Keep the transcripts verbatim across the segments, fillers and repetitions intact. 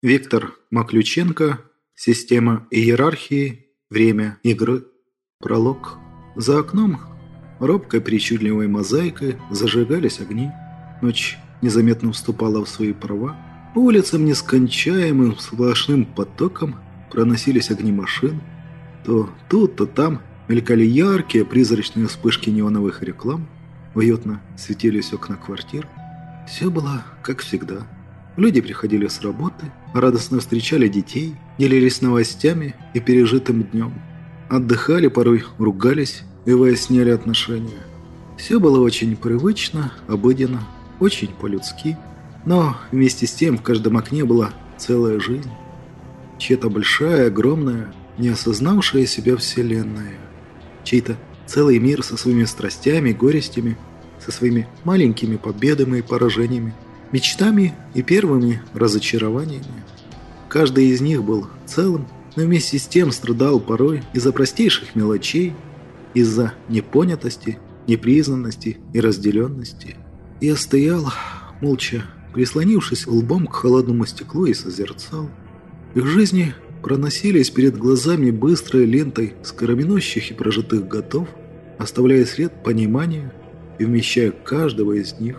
Виктор Маключенко. Система иерархии. Время игры. Пролог. За окном робкой причудливой мозаикой зажигались огни. Ночь незаметно вступала в свои права. По улицам нескончаемым сплошным потоком проносились огни машин. То тут, то там мелькали яркие призрачные вспышки неоновых реклам. Уютно светились окна квартир. Все было как всегда. Люди приходили с работы, радостно встречали детей, делились новостями и пережитым днем. Отдыхали, порой ругались и выясняли отношения. Все было очень привычно, обыденно, очень по-людски. Но вместе с тем в каждом окне была целая жизнь. Чья-то большая, огромная, не осознавшая себя вселенная. Чей-то целый мир со своими страстями, горестями, со своими маленькими победами и поражениями, мечтами и первыми разочарованиями. Каждый из них был целым, но вместе с тем страдал порой из-за простейших мелочей, из-за непонятости, непризнанности и разделенности. Я стоял, молча, прислонившись лбом к холодному стеклу, и созерцал. Их жизни проносились перед глазами быстрой лентой скороминущих и прожитых годов, оставляя след понимания и вмещая каждого из них.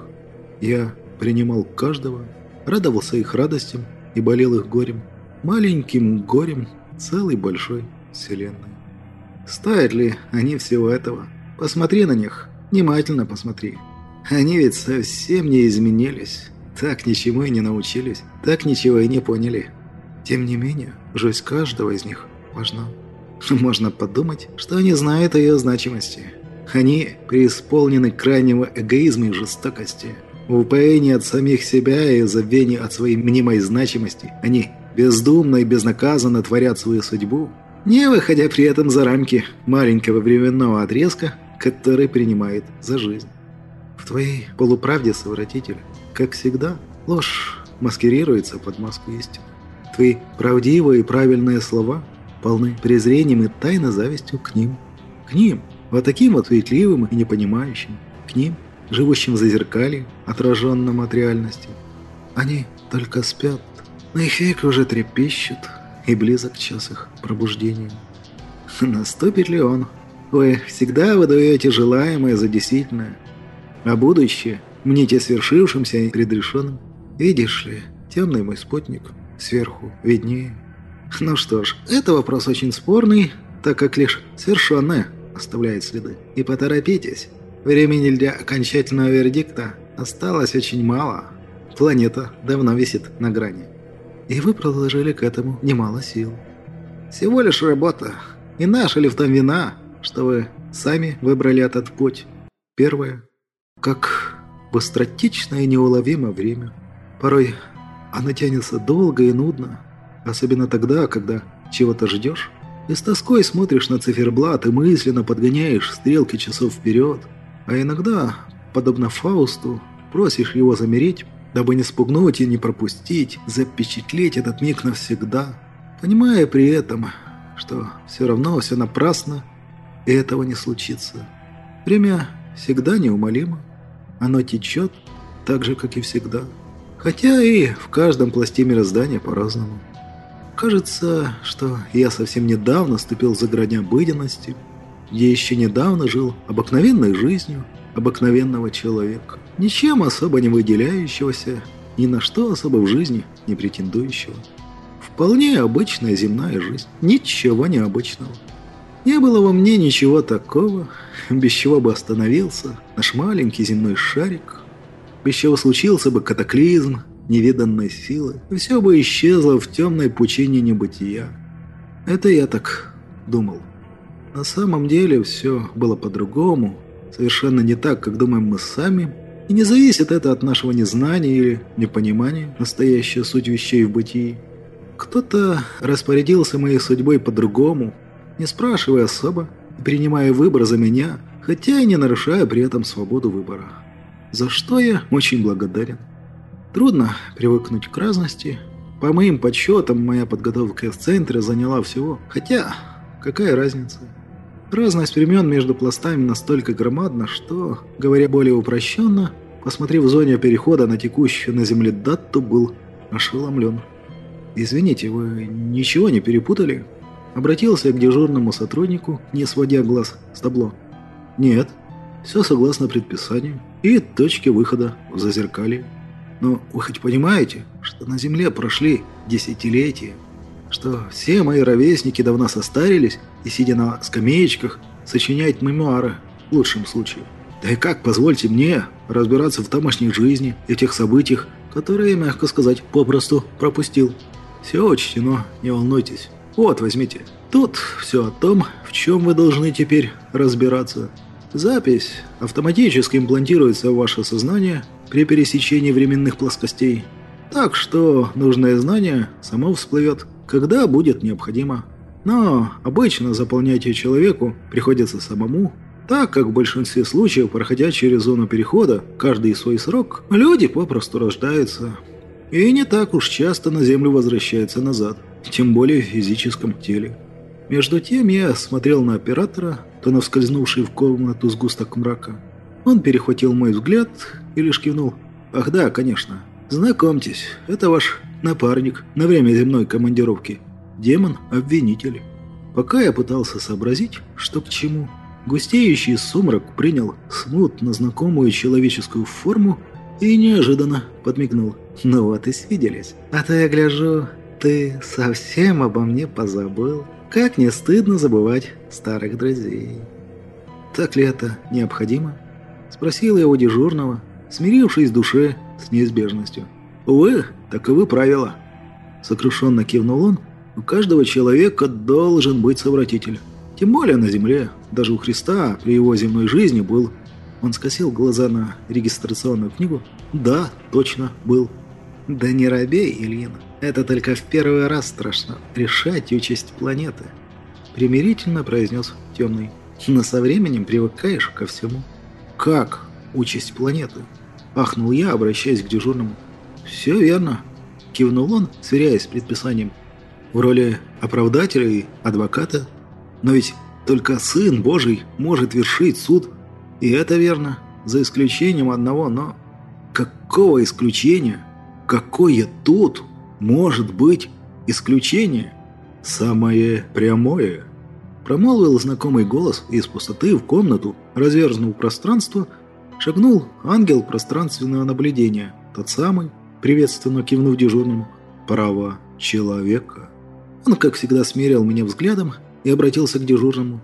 Я принимал каждого, радовался их радостям и болел их горем, маленьким горем целой большой вселенной. Стоят ли они всего этого? Посмотри на них, внимательно посмотри. Они ведь совсем не изменились, так ничему и не научились, так ничего и не поняли. Тем не менее, жизнь каждого из них важна. Можно подумать, что они знают о ее значимости. Они преисполнены крайнего эгоизма и жестокости. В упоении от самих себя и забвении от своей мнимой значимости они бездумно и безнаказанно творят свою судьбу, не выходя при этом за рамки маленького временного отрезка, который принимает за жизнь. В твоей полуправде, совратитель, как всегда, ложь маскируется под маску истины. Твои правдивые и правильные слова полны презрением и тайной завистью к ним. К ним, вот таким вот суетливым и непонимающим. К ним, живущим в зазеркалье, отраженном от реальности. Они только спят, но их веки уже трепещут, и близок час их пробуждения. Наступит ли он? Вы всегда выдаете желаемое за действительное, а будущее мните свершившимся и предрешенным. Видишь ли, темный мой спутник, сверху виднее. Ну что ж, это вопрос очень спорный, так как лишь свершенное оставляет следы. И поторопитесь. Времени для окончательного вердикта осталось очень мало. Планета давно висит на грани. И вы приложили к этому немало сил. Всего лишь работа. И наша ли в том вина, что вы сами выбрали этот путь? Первое. Как быстротечно и неуловимо время. Порой оно тянется долго и нудно. Особенно тогда, когда чего-то ждешь. И с тоской смотришь на циферблат и мысленно подгоняешь стрелки часов вперед. А иногда, подобно Фаусту, просишь его замереть, дабы не спугнуть и не пропустить, запечатлеть этот миг навсегда, понимая при этом, что все равно все напрасно, и этого не случится. Время всегда неумолимо, оно течет так же, как и всегда, хотя и в каждом пласте мироздания по-разному. Кажется, что я совсем недавно ступил за грань обыденности, я еще недавно жил обыкновенной жизнью обыкновенного человека, ничем особо не выделяющегося, ни на что особо в жизни не претендующего. Вполне обычная земная жизнь, ничего необычного. Не было во мне ничего такого, без чего бы остановился наш маленький земной шарик, без чего случился бы катаклизм невиданной силы, и все бы исчезло в темной пучине небытия. Это я так думал. На самом деле все было по-другому, совершенно не так, как думаем мы сами, и не зависит это от нашего незнания или непонимания, настоящая суть вещей в бытии. Кто-то распорядился моей судьбой по-другому, не спрашивая особо, принимая выбор за меня, хотя и не нарушая при этом свободу выбора. За что я очень благодарен. Трудно привыкнуть к разности. По моим подсчетам, моя подготовка в центре заняла всего, хотя какая разница? Разность времен между пластами настолько громадна, что, говоря более упрощенно, посмотрев в зоне перехода на текущую на Земле дату, был ошеломлен. «Извините, вы ничего не перепутали?» Обратился к дежурному сотруднику, не сводя глаз с табло. «Нет, все согласно предписанию и точке выхода в зазеркалье. Но вы хоть понимаете, что на Земле прошли десятилетия, что все мои ровесники давно состарились и, сидя на скамеечках, сочиняют мемуары в лучшем случае? Да и как, позвольте мне, разбираться в тамошней жизни и тех событиях, которые, мягко сказать, попросту пропустил? Все учтено, не волнуйтесь. Вот, возьмите. Тут все о том, в чем вы должны теперь разбираться. Запись автоматически имплантируется в ваше сознание при пересечении временных плоскостей. Так что нужное знание само всплывет, когда будет необходимо. Но обычно заполнять ее человеку приходится самому, так как в большинстве случаев, проходя через зону перехода, каждый свой срок, люди попросту рождаются. И не так уж часто на Землю возвращаются назад, тем более в физическом теле. Между тем я смотрел на оператора, то на вскользнувший в комнату сгусток мрака. Он перехватил мой взгляд и лишь кивнул. «Ах да, конечно. Знакомьтесь, это ваш напарник на время земной командировки. Демон-обвинитель». Пока я пытался сообразить, что к чему, густеющий сумрак принял смутно знакомую человеческую форму и неожиданно подмигнул. «Ну вот и свиделись. А то я гляжу, ты совсем обо мне позабыл. Как не стыдно забывать старых друзей». «Так ли это необходимо?» — спросил я у дежурного, смирившись в душе с неизбежностью. «Увы, таковы правила». Сокрушенно кивнул он. «У каждого человека должен быть совратитель. Тем более на земле. Даже у Христа при его земной жизни был». Он скосил глаза на регистрационную книгу. «Да, точно, был». «Да не робей, Ильин. Это только в первый раз страшно решать участь планеты», — примирительно произнес Темный. «Но со временем привыкаешь ко всему». «Как участь планеты?» — ахнул я, обращаясь к дежурному. «Все верно», — кивнул он, сверяясь с предписанием. «В роли оправдателя и адвоката. Но ведь только Сын Божий может вершить суд. И это верно, за исключением одного, но... Какого исключения? Какое тут может быть исключение?» «Самое прямое», — промолвил знакомый голос, и из пустоты в комнату, разверзнув пространство, шагнул ангел пространственного наблюдения, тот самый, приветственно кивнув дежурному. «Право человека». Он, как всегда, смерил меня взглядом и обратился к дежурному.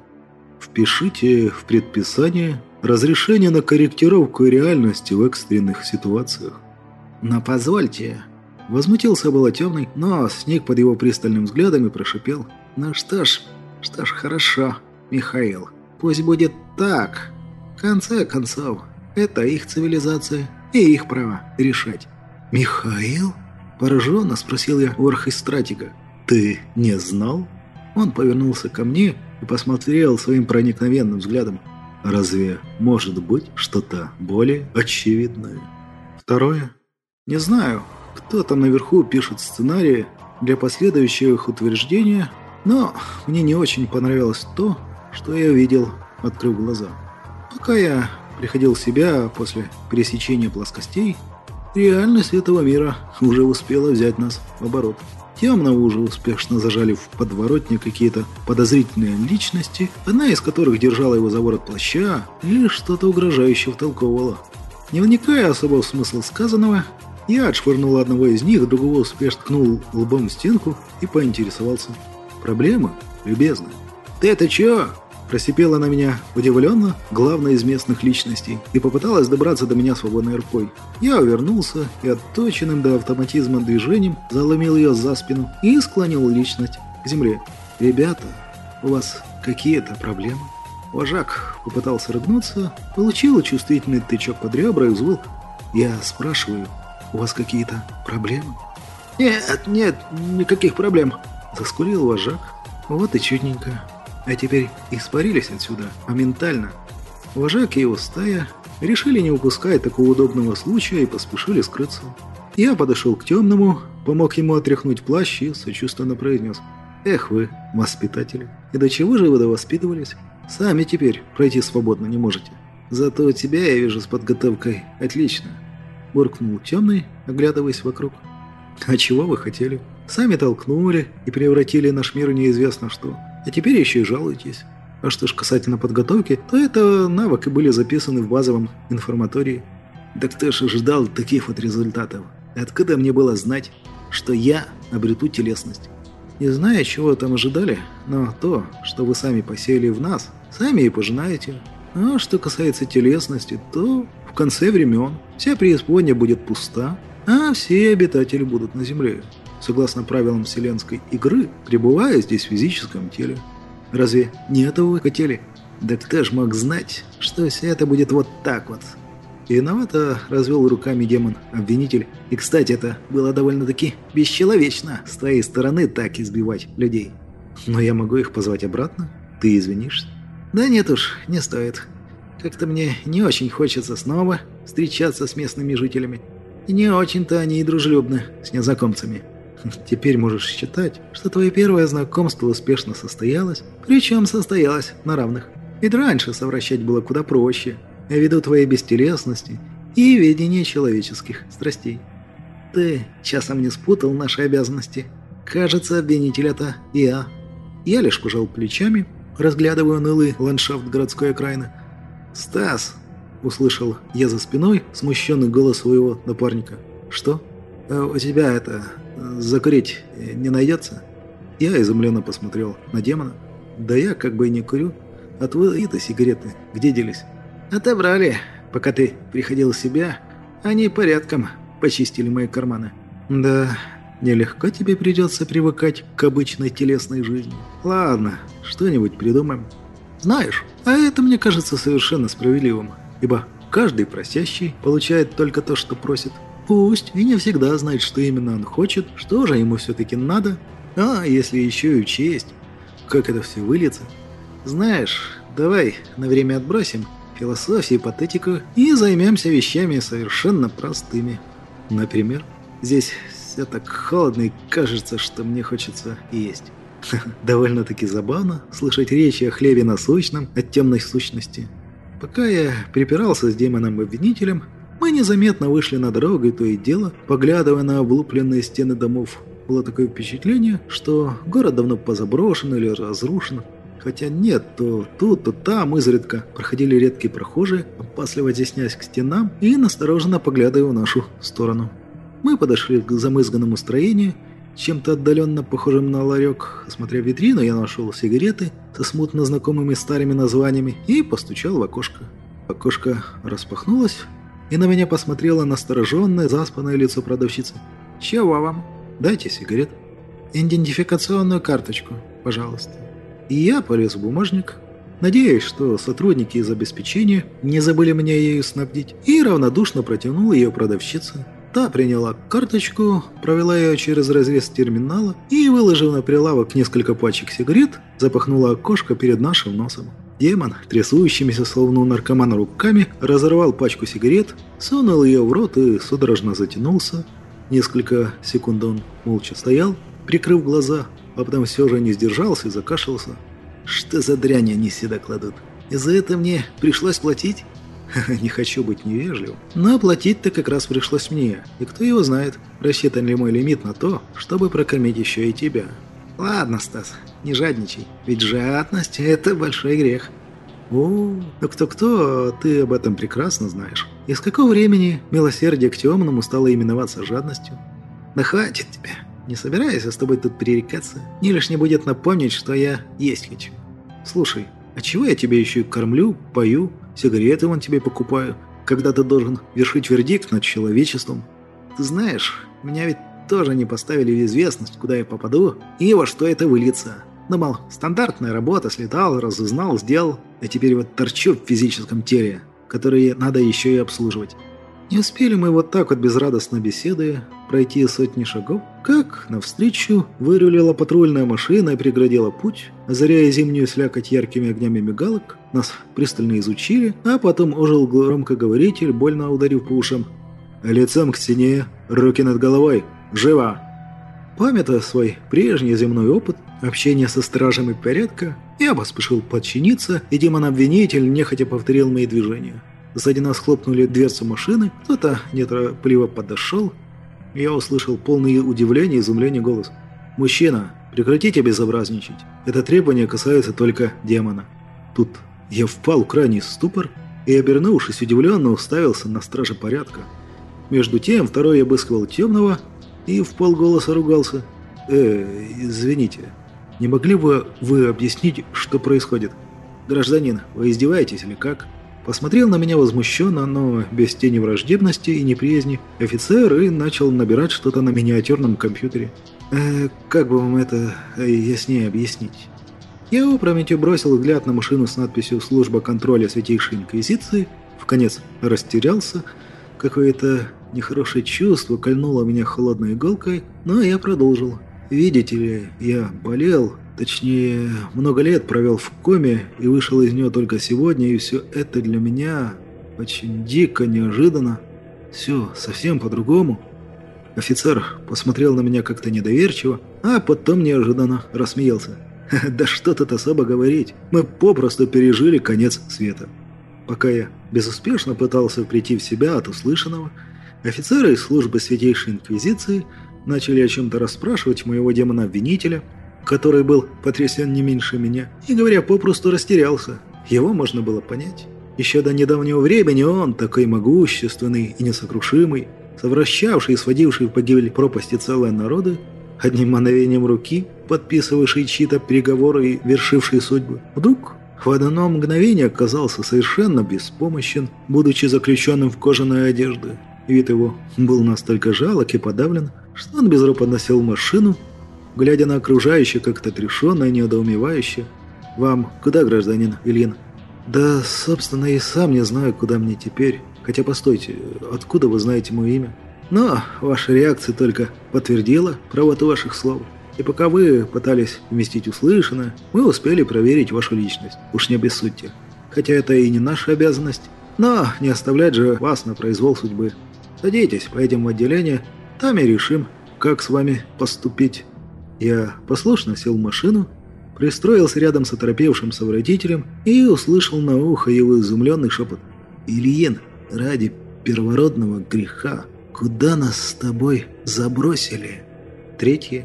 «Впишите в предписание разрешение на корректировку реальности в экстренных ситуациях». «Но позвольте», — возмутился было Темный, но сник под его пристальным взглядом и прошипел. «Ну что ж, что ж, хорошо, Михаил, пусть будет так. В конце концов, это их цивилизация и их право решать». «Михаил?» — пораженно спросил я у архистратика. «Ты не знал?» Он повернулся ко мне и посмотрел своим проникновенным взглядом. «Разве может быть что-то более очевидное?» Второе. Не знаю, кто там наверху пишет сценарии для последующих утверждений, но мне не очень понравилось то, что я видел, открыв глаза. Пока я приходил в себя после пересечения плоскостей, реальность этого мира уже успела взять нас в оборот. Темного уже успешно зажали в подворотне какие-то подозрительные личности, одна из которых держала его за ворот плаща и что-то угрожающе втолковывала. Не вникая особо в смысл сказанного, я отшвырнул одного из них, другого успешно ткнул лбом в стенку и поинтересовался. «Проблемы, любезный?» «Ты это чё?» – просипела на меня удивленно главная из местных личностей и попыталась добраться до меня свободной рукой. Я увернулся и отточенным до автоматизма движением заломил ее за спину и склонил личность к земле. «Ребята, у вас какие-то проблемы?» Вожак попытался рыгнуться, получил чувствительный тычок под ребра и взвыл. «Я спрашиваю, у вас какие-то проблемы?» «Нет, нет, никаких проблем», — заскулил вожак. «Вот и чудненько. А теперь испарились отсюда, моментально». Вожак и его стая решили не упускать такого удобного случая и поспешили скрыться. Я подошел к Темному, помог ему отряхнуть плащ и сочувственно произнес. «Эх вы, воспитатели, и до чего же вы довоспитывались? Сами теперь пройти свободно не можете. Зато у тебя, я вижу, с подготовкой отлично», — буркнул Темный, оглядываясь вокруг. «А чего вы хотели?» Сами толкнули и превратили наш мир в неизвестно что. А теперь еще и жалуетесь. А что ж касательно подготовки, то это навыки были записаны в базовом информатории. Да кто ж ожидал таких вот результатов? Откуда мне было знать, что я обрету телесность? Не знаю, чего там ожидали, но то, что вы сами посеяли в нас, сами и пожинаете. А что касается телесности, то в конце времен вся преисподняя будет пуста, а все обитатели будут на земле, согласно правилам вселенской игры, пребывая здесь в физическом теле. Разве не этого вы хотели? Да кто ж мог знать, что все это будет вот так вот? Виновато развел руками демон-обвинитель. И, кстати, это было довольно-таки бесчеловечно с твоей стороны так избивать людей. Но я могу их позвать обратно? Ты извинишься? Да нет уж, не стоит. Как-то мне не очень хочется снова встречаться с местными жителями. И не очень-то они и дружелюбны с незнакомцами. Теперь можешь считать, что твое первое знакомство успешно состоялось, причем состоялось на равных. Ведь раньше совращать было куда проще, ввиду твоей бестелесности и видения человеческих страстей. Ты часом не спутал наши обязанности. Кажется, обвинитель это я. Я лишь пожал плечами, разглядывая унылый ландшафт городской окраины. «Стас!» — услышал я за спиной смущенный голос своего напарника. «Что? А у тебя это... закурить не найдется?» Я изумленно посмотрел на демона. «Да я как бы и не курю. А твои-то сигареты где делись?» «Отобрали. Пока ты приходил в себя, они порядком почистили мои карманы». «Да, нелегко тебе придется привыкать к обычной телесной жизни. Ладно, что-нибудь придумаем. Знаешь, а это мне кажется совершенно справедливым, ибо каждый просящий получает только то, что просит. Пусть и не всегда знает, что именно он хочет, что же ему все-таки надо. А если еще и учесть, как это все выльется. Знаешь, давай на время отбросим философию, патетику и займемся вещами совершенно простыми. Например, здесь все так холодно и кажется, что мне хочется есть». Довольно-таки забавно слышать речи о хлебе насущном от темной сущности. Пока я припирался с демоном-обвинителем, мы незаметно вышли на дорогу, и то и дело, поглядывая на облупленные стены домов. Было такое впечатление, что город давно позаброшен или разрушен. Хотя нет, то тут, то там изредка проходили редкие прохожие, опасливо теснясь к стенам и настороженно поглядывая в нашу сторону. Мы подошли к замызганному строению, чем-то отдаленно похожим на ларек. Осмотрев витрину, я нашел сигареты со смутно знакомыми старыми названиями и постучал в окошко. Окошко распахнулось, и на меня посмотрело настороженное, заспанное лицо продавщицы. «Чего вам? Дайте сигарет. Идентификационную карточку, пожалуйста». И я полез в бумажник, надеясь, что сотрудники из обеспечения не забыли меня ею снабдить, и равнодушно протянул ее продавщице. Та приняла карточку, провела ее через разрез терминала и, выложив на прилавок несколько пачек сигарет, запахнула окошко перед нашим носом. Демон, трясущимися словно у наркомана руками, разорвал пачку сигарет, сунул ее в рот и судорожно затянулся. Несколько секунд он молча стоял, прикрыв глаза, а потом все же не сдержался и закашлялся. «Что за дрянь они сюда кладут? И за это мне пришлось платить?» Не хочу быть невежливым, но платить-то как раз пришлось мне, и кто его знает, рассчитан ли мой лимит на то, чтобы прокормить еще и тебя. Ладно, Стас, не жадничай, ведь жадность – это большой грех. О, ну кто-кто, ты об этом прекрасно знаешь. И с какого времени милосердие к темному стало именоваться жадностью? Да хватит тебя, не собираюсь с тобой тут пререкаться, не лишне будет напомнить, что я есть хочу. Слушай, а чего я тебя еще и кормлю, пою, сигареты вон тебе покупаю, когда ты должен вершить вердикт над человечеством? Ты знаешь, меня ведь тоже не поставили в известность, куда я попаду и во что это выльется. Думал, стандартная работа, слетал, разузнал, сделал, а теперь вот торчу в физическом теле, которое надо еще и обслуживать. Не успели мы вот так вот безрадостно беседуя пройти сотни шагов, как навстречу вырулила патрульная машина и преградила путь, озаряя зимнюю слякоть яркими огнями мигалок. Нас пристально изучили, а потом ожил громкоговоритель, больно ударив по ушам. «Лицом к стене, руки над головой, живо!» Памятуя свой прежний земной опыт общения со стражами порядка, я поспешил подчиниться, и демон-обвинитель нехотя повторил мои движения. Сзади нас хлопнули дверцу машины, кто-то неторопливо подошел. Я услышал полный удивления и изумления голос. «Мужчина, прекратите безобразничать. Это требование касается только демона». Тут я впал в крайний ступор и, обернувшись, удивленно уставился на стража порядка. Между тем второй обыскивал темного и вполголоса ругался. «Э, извините, не могли бы вы объяснить, что происходит? Гражданин, вы издеваетесь или как?» Посмотрел на меня возмущенно, но без тени враждебности и неприязни офицер и начал набирать что-то на миниатюрном компьютере. «Э, как бы вам это э, яснее объяснить?» Я опрометью бросил взгляд на машину с надписью «Служба контроля Святейшей Инквизиции», вконец растерялся. Какое-то нехорошее чувство кольнуло меня холодной иголкой, но я продолжил. «Видите ли, я болел, точнее, много лет провел в коме и вышел из нее только сегодня, и все это для меня очень дико, неожиданно. Все совсем по-другому». Офицер посмотрел на меня как-то недоверчиво, а потом неожиданно рассмеялся. «Да что тут особо говорить, мы попросту пережили конец света». Пока я безуспешно пытался прийти в себя от услышанного, офицеры из службы Святейшей Инквизиции начали о чем-то расспрашивать моего демона-обвинителя, который был потрясен не меньше меня, и, говоря, попросту растерялся. Его можно было понять. Еще до недавнего времени он, такой могущественный и несокрушимый, совращавший и сводивший в погибель пропасти целые народы, одним мановением руки, подписывавший чьи-то переговоры и вершивший судьбы, вдруг в одно мгновение оказался совершенно беспомощен, будучи заключенным в кожаные одежды. Вид его был настолько жалок и подавлен, что он безропотно сел в машину, глядя на окружающее как-то отрешенно и недоумевающе. «Вам куда, гражданин Ильин?» «Да, собственно, и сам не знаю, куда мне теперь. Хотя, постойте, откуда вы знаете мое имя?» «Но ваша реакция только подтвердила правоту ваших слов. И пока вы пытались вместить услышанное, мы успели проверить вашу личность. Уж не обессудьте. Хотя это и не наша обязанность. Но не оставлять же вас на произвол судьбы. Садитесь, поедем в отделение, там и решим, как с вами поступить». Я послушно сел в машину, пристроился рядом с оторопевшим совратителем и услышал на ухо его изумленный шепот. «Ильин, ради первородного греха, куда нас с тобой забросили?» Третье.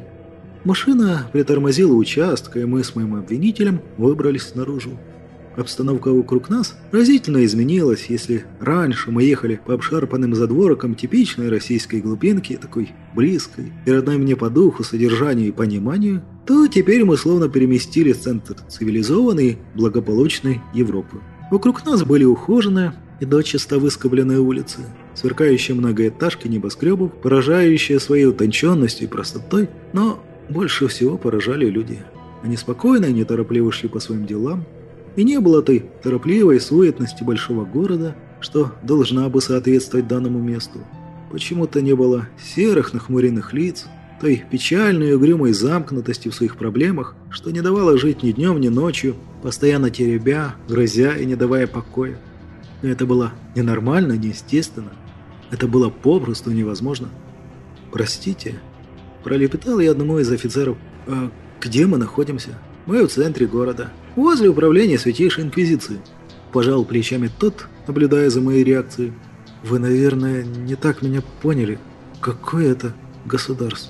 Машина притормозила у участка, и мы с моим обвинителем выбрались наружу. Обстановка вокруг нас разительно изменилась. Если раньше мы ехали по обшарпанным задворкам типичной российской глубинки, такой близкой и родной мне по духу, содержанию и пониманию, то теперь мы словно переместились в центр цивилизованной, благополучной Европы. Вокруг нас были ухоженные и дочисто выскобленные улицы, сверкающие многоэтажки небоскребов, поражающие своей утонченностью и простотой, но больше всего поражали люди. Они спокойно и неторопливо шли по своим делам, и не было той торопливой суетности большого города, что должна бы соответствовать данному месту. Почему-то не было серых нахмуренных лиц, той печальной и угрюмой замкнутости в своих проблемах, что не давало жить ни днем, ни ночью, постоянно теребя, грызя и не давая покоя. И это было ненормально, неестественно. Это было попросту невозможно. «Простите», – пролепетал я одному из офицеров, – «а где мы находимся?» «Мы в центре города, возле управления Святейшей Инквизиции», – пожал плечами тот, наблюдая за моей реакцией. «Вы, наверное, не так меня поняли. Какое это государство?»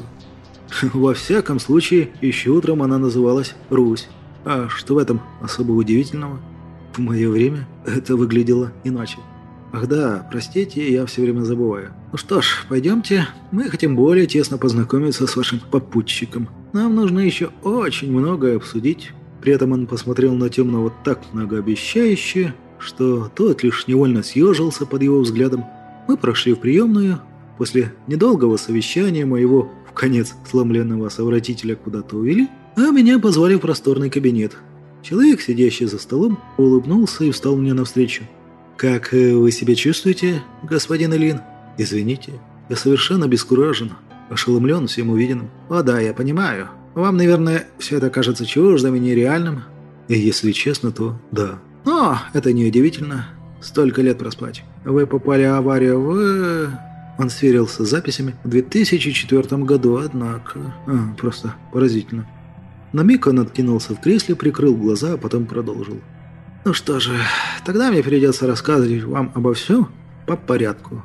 «Во всяком случае, еще утром она называлась Русь. А что в этом особо удивительного? В мое время это выглядело иначе. Ах да, простите, я все время забываю. Ну что ж, пойдемте, мы хотим более тесно познакомиться с вашим попутчиком. Нам нужно еще очень многое обсудить». При этом он посмотрел на темного так многообещающе, что тот лишь невольно съежился под его взглядом. Мы прошли в приемную. После недолгого совещания моего вконец сломленного совратителя куда-то увели, а меня позвали в просторный кабинет. Человек, сидящий за столом, улыбнулся и встал мне навстречу. «Как вы себя чувствуете, господин Ильин?» «Извините, я совершенно обескуражен, ошеломлен всем увиденным». «О да, я понимаю. Вам, наверное, все это кажется чуждым и нереальным». «И если честно, то да». «Но это неудивительно. Столько лет проспать. Вы попали в аварию в...» Он сверился с записями в две тысячи четвёртом году, однако... А, просто поразительно. На миг он откинулся в кресле, прикрыл глаза, а потом продолжил. «Ну что же, тогда мне придется рассказывать вам обо всем по порядку.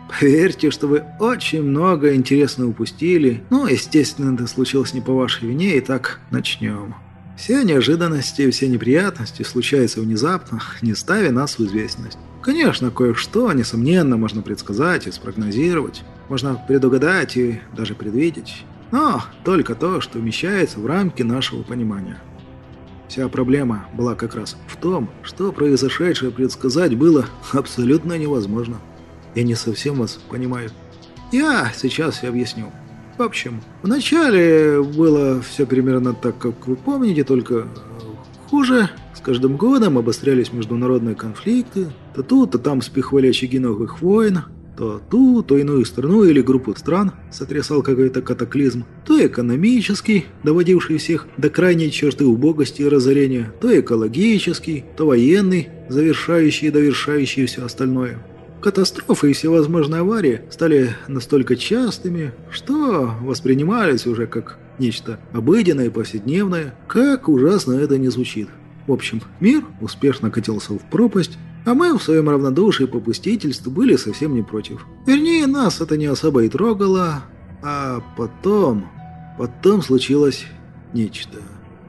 Поверьте, что вы очень много интересного упустили. Ну, естественно, это случилось не по вашей вине, и так начнем. Все неожиданности, все неприятности случаются внезапно, не ставя нас в известность. Конечно, кое-что, несомненно, можно предсказать и спрогнозировать. Можно предугадать и даже предвидеть. Но только то, что вмещается в рамки нашего понимания. Вся проблема была как раз в том, что произошедшее предсказать было абсолютно невозможно. Я не совсем вас понимаю. Я сейчас все объясню. В общем, вначале было все примерно так, как вы помните, только хуже. С каждым годом обострялись международные конфликты. То тут, то там вспыхивали очаги новых войн. То ту, то иную страну или группу стран сотрясал какой-то катаклизм. То экономический, доводивший всех до крайней черты убогости и разорения. То экологический, то военный, завершающий и довершающий все остальное. Катастрофы и всевозможные аварии стали настолько частыми, что воспринимались уже как нечто обыденное и повседневное, как ужасно это не звучит. В общем, мир успешно катился в пропасть, а мы в своем равнодушии и попустительству были совсем не против. Вернее, нас это не особо и трогало, а потом... Потом случилось нечто.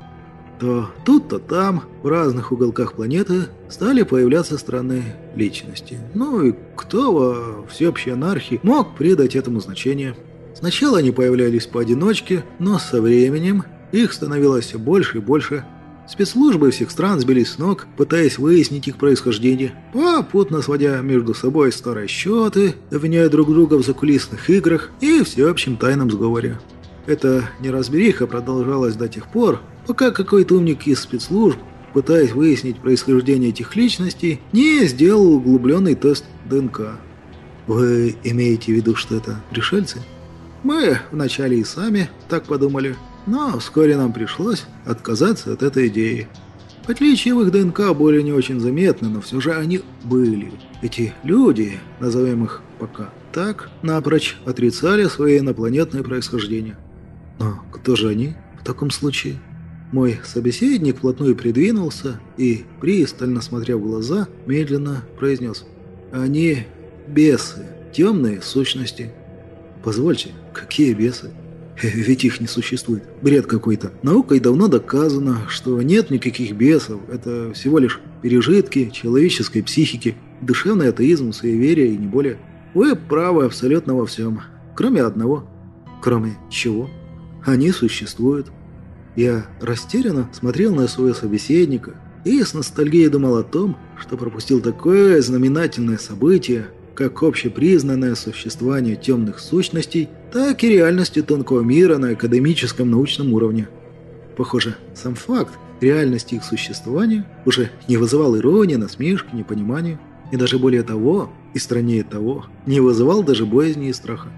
То тут, то там, в разных уголках планеты стали появляться странные личности. Ну и кто во всеобщей анархии мог придать этому значение? Сначала они появлялись поодиночке, но со временем их становилось все больше и больше. Спецслужбы всех стран сбились с ног, пытаясь выяснить их происхождение, попутно сводя между собой старые счеты, обвиняя друг друга в закулисных играх и всеобщем тайном сговоре. Эта неразбериха продолжалась до тех пор, пока какой-то умник из спецслужб, пытаясь выяснить происхождение этих личностей, не сделал углубленный тест ДНК. Вы имеете в виду, что это пришельцы? Мы вначале и сами так подумали, но вскоре нам пришлось отказаться от этой идеи. Отличия в их ДНК были не очень заметны, но все же они были. Эти люди, назовем их пока так, напрочь отрицали свое инопланетное происхождение. Но кто же они в таком случае? Мой собеседник вплотную придвинулся и, пристально смотря в глаза, медленно произнес: «Они бесы, темные сущности». Позвольте, какие бесы? Ведь их не существует. Бред какой-то. Наукой давно доказано, что нет никаких бесов. Это всего лишь пережитки человеческой психики, душевный атеизм, суеверие и не более. Вы правы абсолютно во всем. Кроме одного. Кроме чего? Они существуют. Я растерянно смотрел на своего собеседника и с ностальгией думал о том, что пропустил такое знаменательное событие, как общепризнанное существование темных сущностей, так и реальности тонкого мира на академическом научном уровне. Похоже, сам факт реальности их существования уже не вызывал иронии, насмешки, непонимания, и даже более того, и страннее того, не вызывал даже боязни и страха.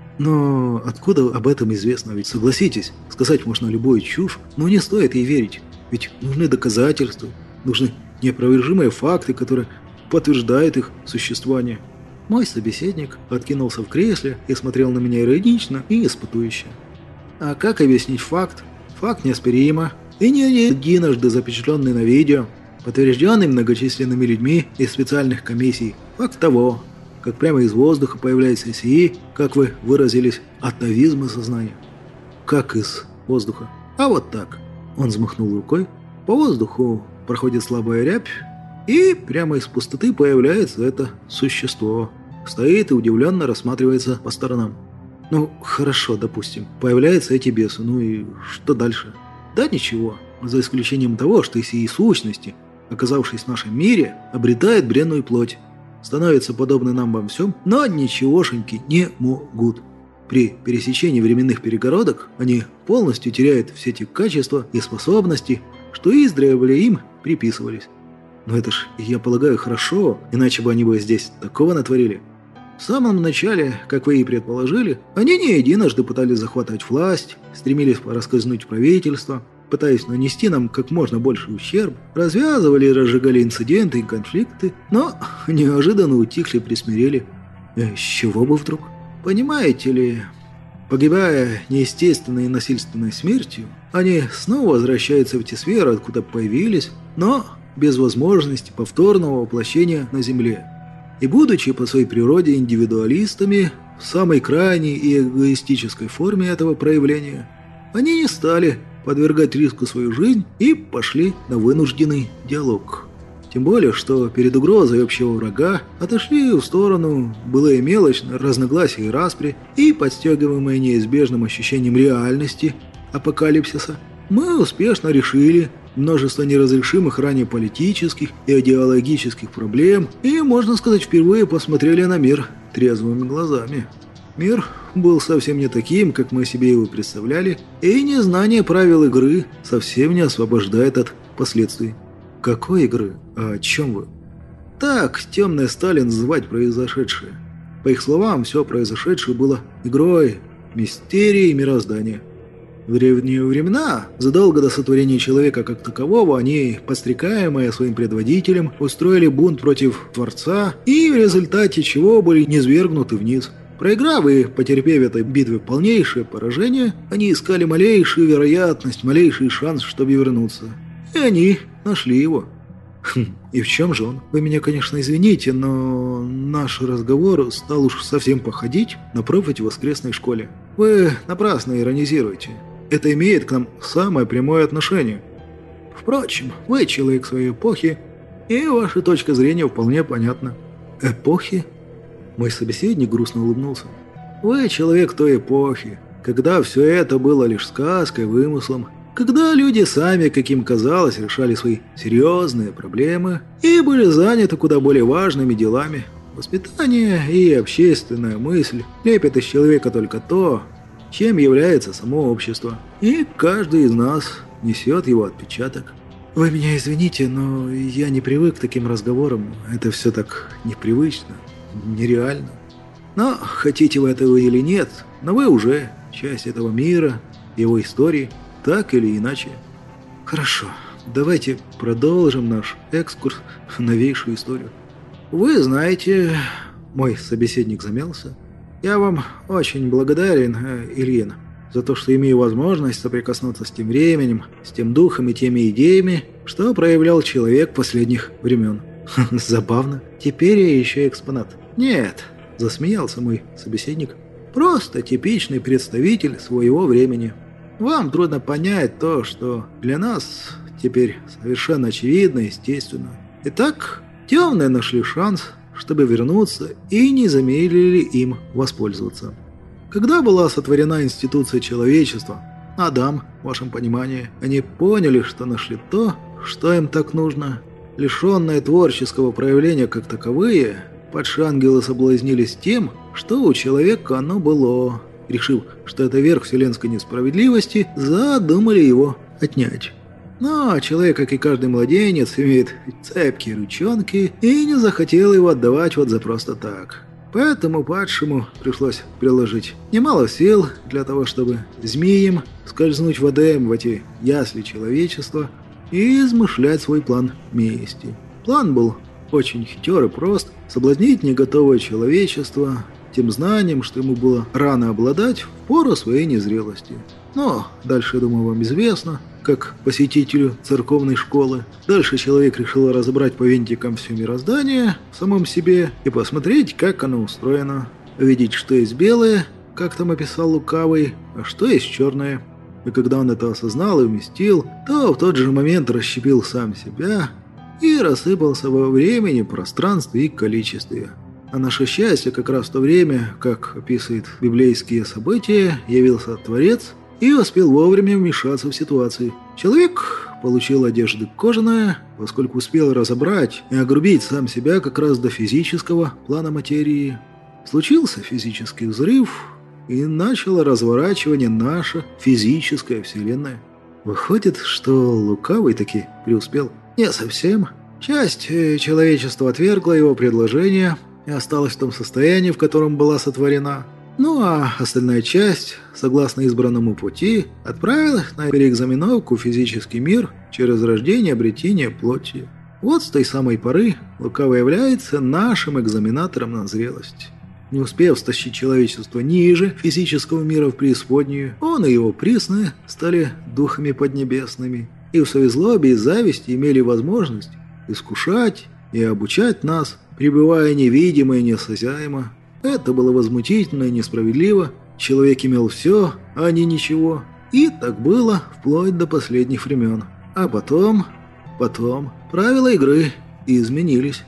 Но откуда об этом известно? Ведь согласитесь, сказать можно любую чушь, но не стоит ей верить. Ведь нужны доказательства, нужны неопровержимые факты, которые подтверждают их существование. Мой собеседник откинулся в кресле и смотрел на меня иронично и испытующе. А как объяснить факт? Факт неоспоримо и не единожды запечатленный на видео, подтвержденный многочисленными людьми из специальных комиссий. Факт того, как прямо из воздуха появляется сии, как вы выразились, атовизм и сознание. Как из воздуха? А вот так. Он взмахнул рукой. По воздуху проходит слабая рябь, и прямо из пустоты появляется это существо. Стоит и удивленно рассматривается по сторонам. Ну, хорошо, допустим. Появляются эти бесы. Ну и что дальше? Да ничего. За исключением того, что сии сущности, оказавшись в нашем мире, обретают бренную плоть. Становятся подобны нам во всем, но ничегошеньки не могут. При пересечении временных перегородок они полностью теряют все те качества и способности, что издревле им приписывались. Но это ж, я полагаю, хорошо, иначе бы они бы здесь такого натворили. В самом начале, как вы и предположили, они не единожды пытались захватывать власть, стремились проскользнуть в правительство, пытаясь нанести нам как можно больше ущерб, развязывали и разжигали инциденты и конфликты, но неожиданно утихли и присмирели. С чего бы вдруг? Понимаете ли, погибая неестественной и насильственной смертью, они снова возвращаются в те сферы, откуда появились, но без возможности повторного воплощения на Земле. И будучи по своей природе индивидуалистами, в самой крайней и эгоистической форме этого проявления, они не стали подвергать риску свою жизнь и пошли на вынужденный диалог. Тем более, что перед угрозой общего врага отошли в сторону былые мелочные разногласия и распри, и, подстегиваемые неизбежным ощущением реальности апокалипсиса, мы успешно решили множество неразрешимых ранее политических и идеологических проблем и, можно сказать, впервые посмотрели на мир трезвыми глазами. Мир был совсем не таким, как мы себе его представляли, и незнание правил игры совсем не освобождает от последствий. Какой игры? А о чем вы? Так темные стали называть произошедшее. По их словам, все произошедшее было игрой, мистерией мироздания. В древние времена, задолго до сотворения человека как такового, они, подстрекаемые своим предводителем, устроили бунт против Творца, и в результате чего были низвергнуты вниз. Проиграв и потерпев этой битве полнейшее поражение, они искали малейшую вероятность, малейший шанс, чтобы вернуться. И они нашли его. Хм, и в чем же он? Вы меня, конечно, извините, но наш разговор стал уж совсем походить на проповедь в воскресной школе. Вы напрасно иронизируете. Это имеет к нам самое прямое отношение. Впрочем, вы человек своей эпохи, и ваша точка зрения вполне понятна. Эпохи? Мой собеседник грустно улыбнулся. Вы человек той эпохи, когда все это было лишь сказкой, вымыслом, когда люди сами, как им казалось, решали свои серьезные проблемы и были заняты куда более важными делами. Воспитание и общественная мысль лепят из человека только то, чем является само общество. И каждый из нас несет его отпечаток. Вы меня извините, но я не привык к таким разговорам. Это все так непривычно, нереально. Но хотите вы этого или нет, но вы уже часть этого мира, его истории, так или иначе. Хорошо, давайте продолжим наш экскурс в новейшую историю. Вы знаете, мой собеседник замялся. Я вам очень благодарен, Ильин, за то, что имею возможность соприкоснуться с тем временем, с тем духом и теми идеями, что проявлял человек последних времен. Забавно. Теперь я еще экспонат. Нет, засмеялся мой собеседник. Просто типичный представитель своего времени. Вам трудно понять то, что для нас теперь совершенно очевидно и естественно. Итак, темные нашли шанс, чтобы вернуться, и не замедлили им воспользоваться. Когда была сотворена институция человечества, Адам, в вашем понимании, они поняли, что нашли то, что им так нужно. Лишенные творческого проявления как таковые, падшие ангелы соблазнились тем, что у человека оно было. Решив, что это верх вселенской несправедливости, задумали его отнять. Но человек, как и каждый младенец, имеет цепкие ручонки и не захотел его отдавать вот за просто так. Поэтому падшему пришлось приложить немало сил для того, чтобы змеям скользнуть в Эдем, в эти ясли человечества, и измышлять свой план мести. План был очень хитер и прост – соблазнить неготовое человечество тем знанием, что ему было рано обладать в пору своей незрелости. Но дальше, я думаю, вам известно, как посетителю церковной школы. Дальше человек решил разобрать по винтикам все мироздание в самом себе и посмотреть, как оно устроено. Увидеть, что есть белое, как там описал Лукавый, а что есть черное. И когда он это осознал и вместил, то в тот же момент расщепил сам себя и рассыпался во времени, пространстве и количестве. А наше счастье, как раз в то время, как описывает библейские события, явился Творец и успел вовремя вмешаться в ситуацию. Человек получил одежды кожаные, поскольку успел разобрать и огрубить сам себя как раз до физического плана материи. Случился физический взрыв, и начало разворачивание наша физическая вселенная. Выходит, что Лукавый таки преуспел. Не совсем. Часть человечества отвергла его предложение и осталась в том состоянии, в котором была сотворена. Ну а остальная часть, согласно избранному пути, отправилась на переэкзаменовку в физический мир через рождение и обретение плоти. Вот с той самой поры Лукавый является нашим экзаменатором на зрелость. Не успев стащить человечество ниже физического мира в преисподнюю, он и его присные стали духами поднебесными, и в своей злобе и зависти имели возможность искушать и обучать нас пребывая невидимо и неосязаемо. Это было возмутительно и несправедливо. Человек имел все, а они ничего. И так было вплоть до последних времен. А потом... потом правила игры изменились.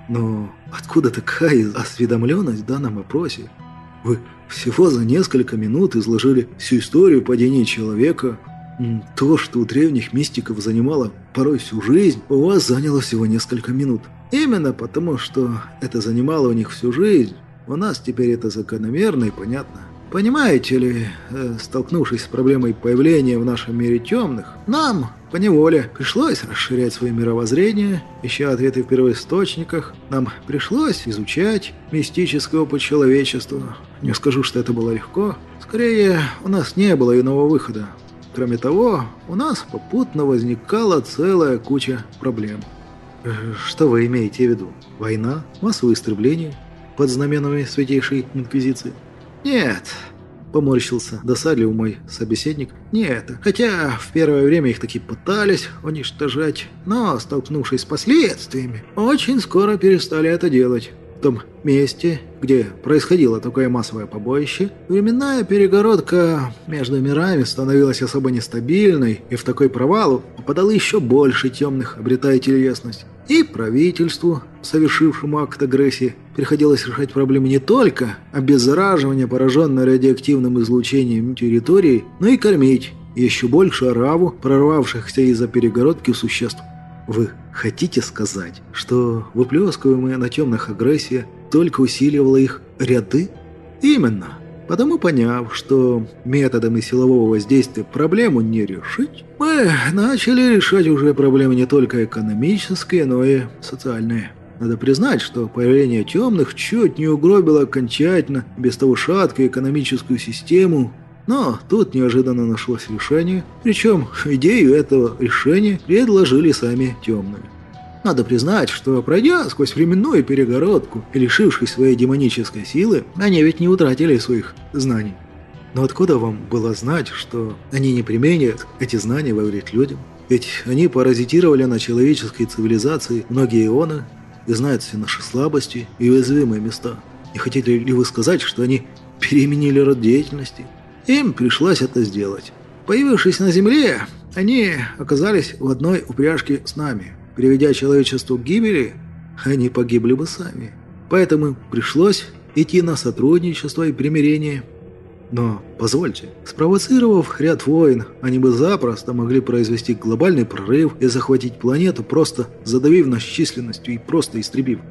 Но откуда такая осведомленность в данном опросе? Вы всего за несколько минут изложили всю историю падения человека. То, что у древних мистиков занимало порой всю жизнь, у вас заняло всего несколько минут. Именно потому, что это занимало у них всю жизнь, у нас теперь это закономерно и понятно. Понимаете ли, э, столкнувшись с проблемой появления в нашем мире темных, нам, поневоле, пришлось расширять свое мировоззрение, ища ответы в первоисточниках, нам пришлось изучать мистический опыт человечества. Не скажу, что это было легко, скорее, у нас не было иного выхода. Кроме того, у нас попутно возникала целая куча проблем. Э, что вы имеете в виду? Война? Массовое истребление? Под знаменами Святейшей Инквизиции? «Нет», — поморщился досадливый мой собеседник, — «не это. Хотя в первое время их таки пытались уничтожать, но, столкнувшись с последствиями, очень скоро перестали это делать. В том месте, где происходило такое массовое побоище, временная перегородка между мирами становилась особо нестабильной, и в такой провал попадало еще больше темных, обретая телесность. И правительству, совершившему акт агрессии, приходилось решать проблемы не только обеззараживания, пораженной радиоактивным излучением территории, но и кормить еще больше ораву прорвавшихся из-за перегородки существ. Вы хотите сказать, что выплескиваемая на темных агрессия только усиливала их ряды? Именно. Потому, поняв, что методами силового воздействия проблему не решить, мы начали решать уже проблемы не только экономические, но и социальные. Надо признать, что появление темных чуть не угробило окончательно без того шаткую экономическую систему. Но тут неожиданно нашлось решение, причем идею этого решения предложили сами темные. Надо признать, что пройдя сквозь временную перегородку и лишившись своей демонической силы, они ведь не утратили своих знаний. Но откуда вам было знать, что они не применят эти знания во вред людям? Ведь они паразитировали на человеческой цивилизации многие ионы и знают все наши слабости и уязвимые места. Не хотите ли вы сказать, что они переменили род деятельности? Им пришлось это сделать. Появившись на Земле, они оказались в одной упряжке с нами. Приведя человечество к гибели, они погибли бы сами. Поэтому пришлось идти на сотрудничество и примирение. Но, позвольте, спровоцировав ряд войн, они бы запросто могли произвести глобальный прорыв и захватить планету, просто задавив нас численностью и просто истребив.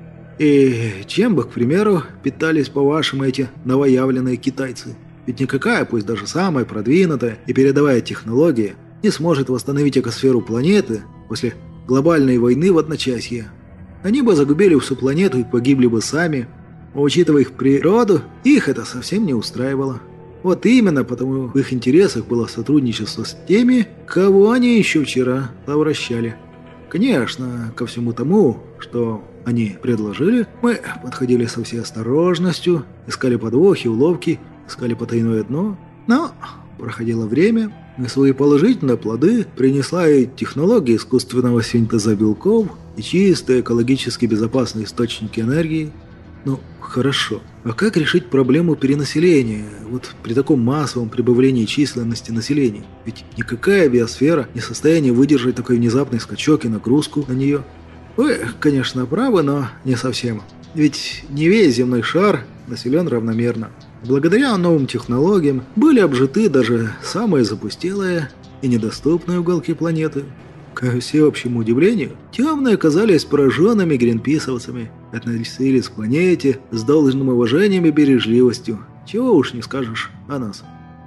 И чем бы, к примеру, питались, по-вашему, эти новоявленные китайцы? Ведь никакая, пусть даже самая продвинутая и передовая технология, не сможет восстановить экосферу планеты после глобальной войны в одночасье. Они бы загубили всю планету и погибли бы сами. А учитывая их природу, их это совсем не устраивало. Вот именно потому в их интересах было сотрудничество с теми, кого они еще вчера совращали. Конечно, ко всему тому, что они предложили, мы подходили со всей осторожностью, искали подвохи, уловки, искали потайное дно, но проходило время, и свои положительные плоды принесла и технология искусственного синтеза белков, и чистые экологически безопасные источники энергии. Ну, хорошо. А как решить проблему перенаселения вот при таком массовом прибавлении численности населения? Ведь никакая биосфера не в состоянии выдержать такой внезапный скачок и нагрузку на нее. Вы, конечно, правы, но не совсем. Ведь не весь земной шар населен равномерно. Благодаря новым технологиям были обжиты даже самые запустелые и недоступные уголки планеты. К всеобщему удивлению, темные оказались пораженными гринписовцами, относились к планете с должным уважением и бережливостью. Чего уж не скажешь о нас.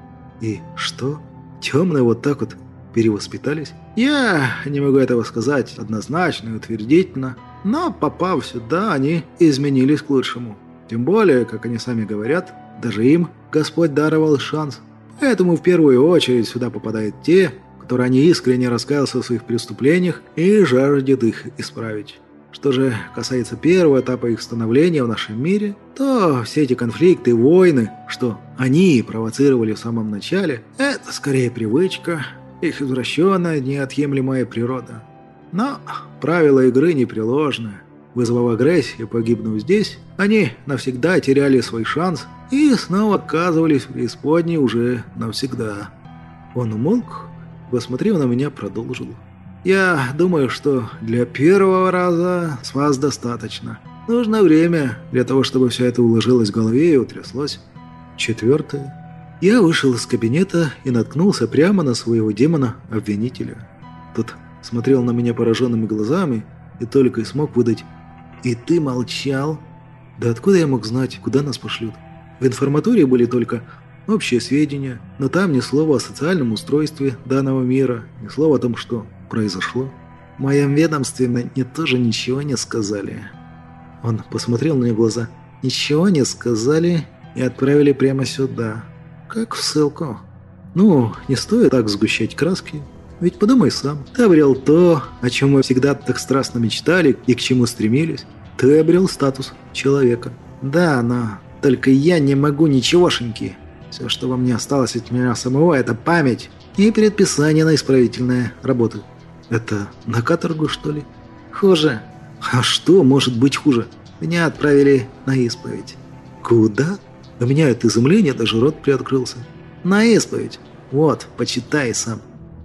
И что? Темные вот так вот перевоспитались? Я не могу этого сказать однозначно и утвердительно, но попав сюда, они изменились к лучшему. Тем более, как они сами говорят, даже им Господь даровал шанс. Поэтому в первую очередь сюда попадают те, которые они искренне раскаялся в своих преступлениях и жаждет их исправить. Что же касается первого этапа их становления в нашем мире, то все эти конфликты и войны, что они провоцировали в самом начале, это скорее привычка, их извращенная, неотъемлемая природа. Но правила игры непреложны. вызвав агрессию, погибнув здесь, они навсегда теряли свой шанс и снова оказывались в преисподней уже навсегда. Он умолк, посмотрев на меня, продолжил. «Я думаю, что для первого раза с вас достаточно. Нужно время для того, чтобы все это уложилось в голове и утряслось. Четвертое. Я вышел из кабинета и наткнулся прямо на своего демона-обвинителя. Тот смотрел на меня пораженными глазами и только и смог выдать: «И ты молчал?» Да откуда я мог знать, куда нас пошлют? В информатуре были только общие сведения, но там ни слова о социальном устройстве данного мира, ни слова о том, что произошло. В моем ведомстве мне тоже ничего не сказали. Он посмотрел на меня в глаза. Ничего не сказали и отправили прямо сюда. Как в ссылку. Ну, не стоит так сгущать краски. Ведь подумай сам. Ты обрел то, о чем мы всегда так страстно мечтали и к чему стремились. Ты обрел статус человека. Да, но только я не могу ничегошеньки. Все, что во мне осталось от меня самого, это память и предписание на исправительные работы. Это на каторгу, что ли? Хуже. А что может быть хуже? Меня отправили на исповедь. Куда? У меня от изумления даже рот приоткрылся. На исповедь. Вот, почитай сам.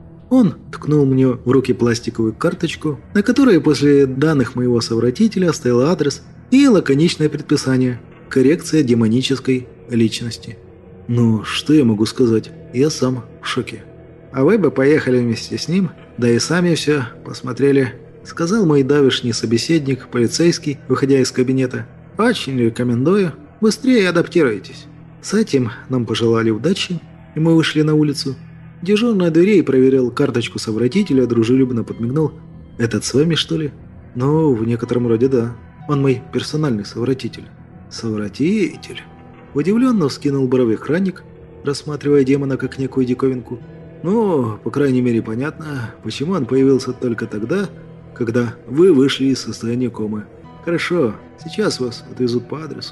Он ткнул мне в руки пластиковую карточку, на которой после данных моего совратителя стоял адрес и лаконичное предписание «Коррекция демонической личности». Ну, что я могу сказать? Я сам в шоке. А вы бы поехали вместе с ним, да и сами все посмотрели, сказал мой давешний собеседник, полицейский, выходя из кабинета. Очень рекомендую, быстрее адаптируйтесь. С этим нам пожелали удачи, и мы вышли на улицу. Дежурный дверей проверил карточку совратителя, дружелюбно подмигнул. «Этот с вами, что ли?» «Ну, в некотором роде да. Он мой персональный совратитель». «Совратитель?» Удивленно вскинул брови охранник, рассматривая демона как некую диковинку. «Ну, по крайней мере, понятно, почему он появился только тогда, когда вы вышли из состояния комы. Хорошо, сейчас вас отвезут по адресу».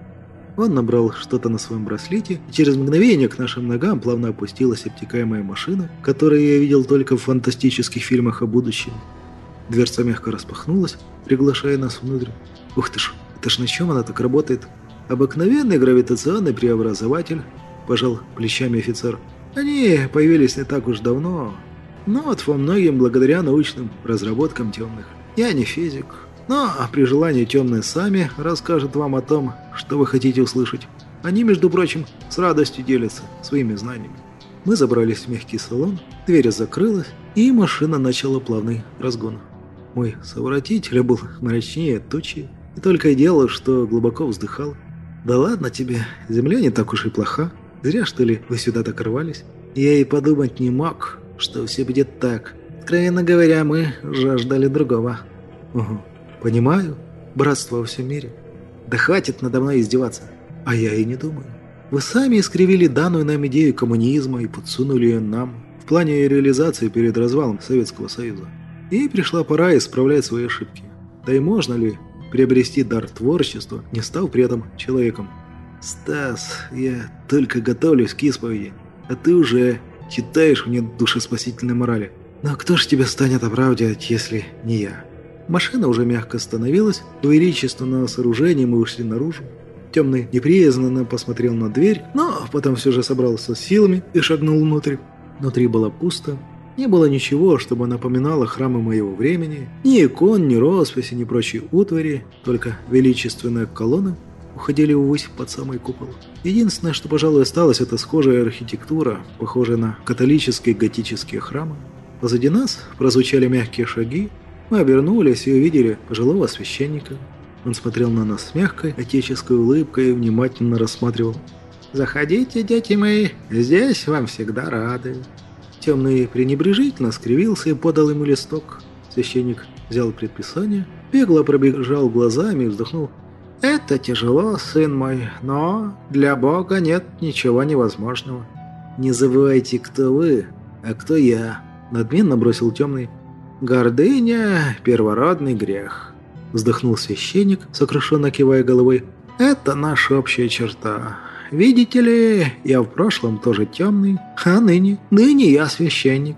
Он набрал что-то на своем браслете, и через мгновение к нашим ногам плавно опустилась обтекаемая машина, которую я видел только в фантастических фильмах о будущем. Дверца мягко распахнулась, приглашая нас внутрь. Ух ты ж, это ж на чем она так работает? Обыкновенный гравитационный преобразователь, пожал плечами офицер. Они появились не так уж давно, но вот во многим благодаря научным разработкам темных. Я не физик. Но при желании темные сами расскажут вам о том, что вы хотите услышать. Они, между прочим, с радостью делятся своими знаниями. Мы забрались в мягкий салон, дверь закрылась, и машина начала плавный разгон. Мой совратитель был мрачнее тучи, и только и делал, что глубоко вздыхал. «Да ладно тебе, земля не так уж и плоха. Зря, что ли, вы сюда так рвались? Я и подумать не мог, что все будет так. Откровенно говоря, мы жаждали другого». «Угу. Понимаю, братство во всем мире. Да хватит надо мной издеваться. А я и не думаю. Вы сами искривили данную нам идею коммунизма и подсунули ее нам в плане ее реализации перед развалом Советского Союза. И пришла пора исправлять свои ошибки. Да и можно ли приобрести дар творчества, не став при этом человеком? Стас, я только готовлюсь к исповеди, а ты уже читаешь мне душеспасительной морали. Но кто ж тебя станет оправдывать, если не я?» Машина уже мягко остановилась, в величественном сооружении мы ушли наружу. Темный неприязненно посмотрел на дверь, но потом все же собрался с силами и шагнул внутрь. Внутри было пусто, не было ничего, чтобы напоминало храмы моего времени, ни икон, ни росписи, ни прочей утвари, только величественные колонны уходили ввысь под самый купол. Единственное, что, пожалуй, осталось, это схожая архитектура, похожая на католические готические храмы. Позади нас прозвучали мягкие шаги. Мы обернулись и увидели пожилого священника. Он смотрел на нас с мягкой отеческой улыбкой и внимательно рассматривал. «Заходите, дети мои, здесь вам всегда рады». Темный пренебрежительно скривился и подал ему листок. Священник взял предписание, бегло пробежал глазами и вздохнул. «Это тяжело, сын мой, но для Бога нет ничего невозможного». «Не забывайте, кто вы, а кто я», — надменно бросил темный. «Гордыня – первородный грех», – вздохнул священник, сокрушенно кивая головой. «Это наша общая черта. Видите ли, я в прошлом тоже темный, а ныне, ныне я священник.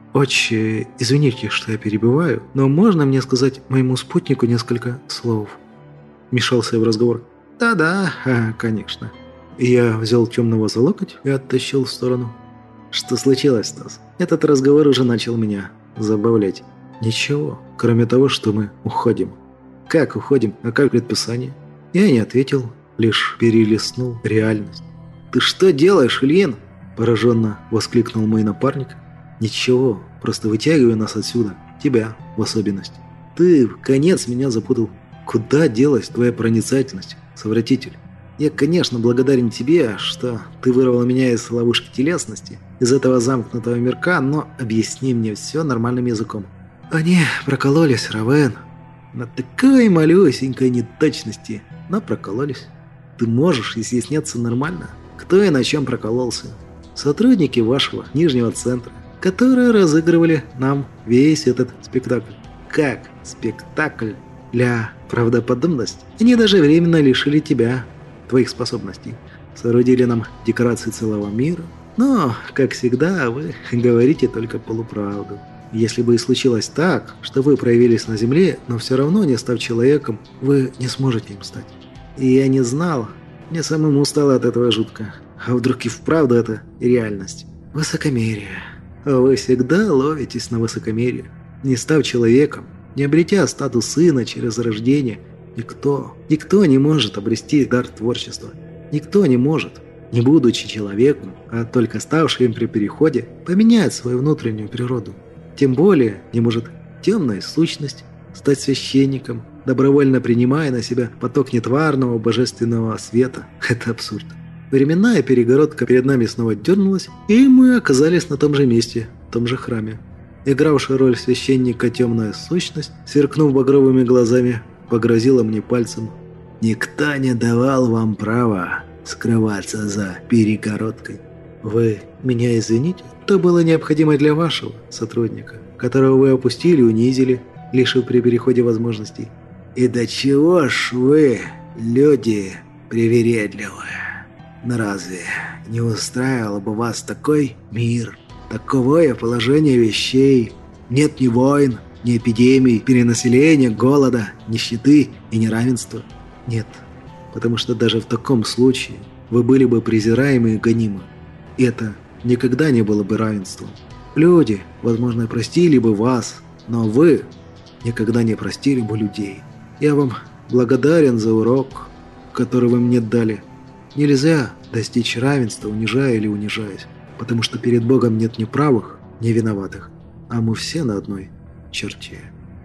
Отче, извините, что я перебиваю, но можно мне сказать моему спутнику несколько слов?» Мешался в разговор. «Да-да, а, конечно». Я взял темного за локоть и оттащил в сторону. «Что случилось, Стас? Этот разговор уже начал меня забавлять». «Ничего, кроме того, что мы уходим». «Как уходим? А как предписание?» Я не ответил, лишь перелистнул реальность. «Ты что делаешь, Ильин?» – пораженно воскликнул мой напарник. «Ничего, просто вытягивай нас отсюда, тебя в особенности. Ты в конец меня запутал. Куда делась твоя проницательность, совратитель? Я, конечно, благодарен тебе, что ты вырвал меня из ловушки телесности, из этого замкнутого мирка, но объясни мне все нормальным языком». «Они прокололись, Равен. На такой малюсенькой неточности, но прокололись. Ты можешь изъясняться нормально, кто и на чем прокололся. Сотрудники вашего нижнего центра, которые разыгрывали нам весь этот спектакль. Как спектакль? Для правдоподобности. Они даже временно лишили тебя твоих способностей. Соорудили нам декорации целого мира. Но, как всегда, вы говорите только полуправду. Если бы и случилось так, что вы проявились на Земле, но все равно, не став человеком, вы не сможете им стать. И я не знал, мне самому стало от этого жутко. А вдруг и вправду это реальность? Высокомерие. А вы всегда ловитесь на высокомерие. Не став человеком, не обретя статус сына через рождение, никто, никто не может обрести дар творчества. Никто не может, не будучи человеком, а только ставший им при переходе, поменять свою внутреннюю природу. Тем более не может темная сущность стать священником, добровольно принимая на себя поток нетварного божественного света. Это абсурд. Временная перегородка перед нами снова дернулась, и мы оказались на том же месте, в том же храме. Игравшая роль священника темная сущность, сверкнув багровыми глазами, погрозила мне пальцем. «Никто не давал вам права скрываться за перегородкой. Вы меня извините, то было необходимо для вашего сотрудника, которого вы опустили и унизили, лишив при переходе возможностей. И до чего ж вы, люди, привередливые? Но разве не устраивал бы вас такой мир, таковое положение вещей? Нет ни войн, ни эпидемий, перенаселения, голода, нищеты и неравенства? Нет, потому что даже в таком случае вы были бы презираемы и гонимы. Это никогда не было бы равенством. Люди, возможно, простили бы вас, но вы никогда не простили бы людей. Я вам благодарен за урок, который вы мне дали. Нельзя достичь равенства, унижая или унижаясь, потому что перед Богом нет ни правых, ни виноватых, а мы все на одной черте».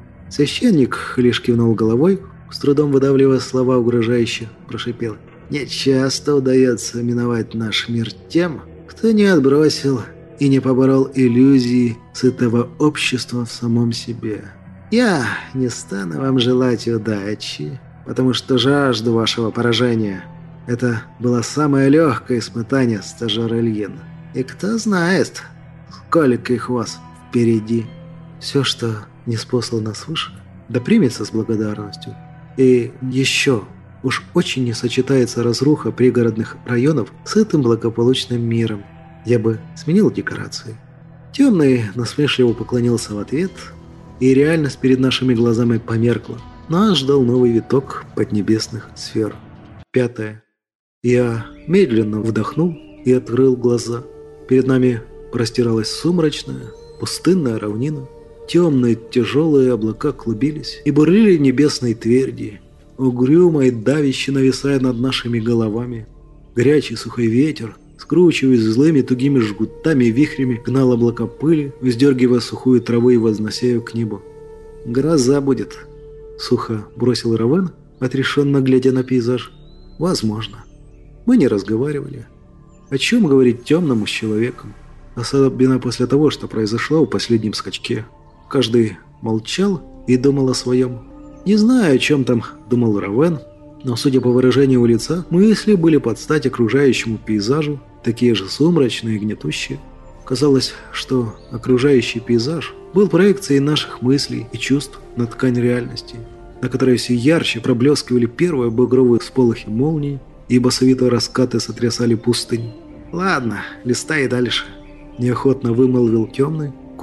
Священник лишь кивнул головой, с трудом выдавливая слова угрожающе, прошипел: «Не часто удается миновать наш мир тем, кто не отбросил и не поборол иллюзии сытого общества в самом себе. Я не стану вам желать удачи, потому что жажду вашего поражения. Это было самое легкое испытание, стажер Ильин. И кто знает, сколько их у вас впереди. Все, что ниспослано свыше, да примется с благодарностью. И еще, уж очень не сочетается разруха пригородных районов с этим благополучным миром. Я бы сменил декорации». Темный насмешливо поклонился в ответ, и реальность перед нашими глазами померкла. Нас ждал новый виток поднебесных сфер. Пятое. Я медленно вдохнул и открыл глаза. Перед нами простиралась сумрачная, пустынная равнина. Темные тяжелые облака клубились и бурлили в небесной тверди, угрюмо и давяще нависая над нашими головами. Горячий сухой ветер, скручиваясь злыми тугими жгутами и вихрями, гнал облака пыли, вздергивая сухую траву и вознося ее к небу. «Гроза будет», — сухо бросил Равен, отрешенно глядя на пейзаж. «Возможно». Мы не разговаривали. О чем говорить темному с человеком? Особенно после того, что произошло в последнем скачке. Каждый молчал и думал о своем. Не знаю, о чем там думал Равен, но, судя по выражению лица, мысли были под стать окружающему пейзажу, такие же сумрачные и гнетущие. Казалось, что окружающий пейзаж был проекцией наших мыслей и чувств на ткань реальности, на которой все ярче проблескивали первые багровые всполохи молний, и басовитые раскаты сотрясали пустынь. «Ладно, листай дальше», – неохотно вымолвил темный,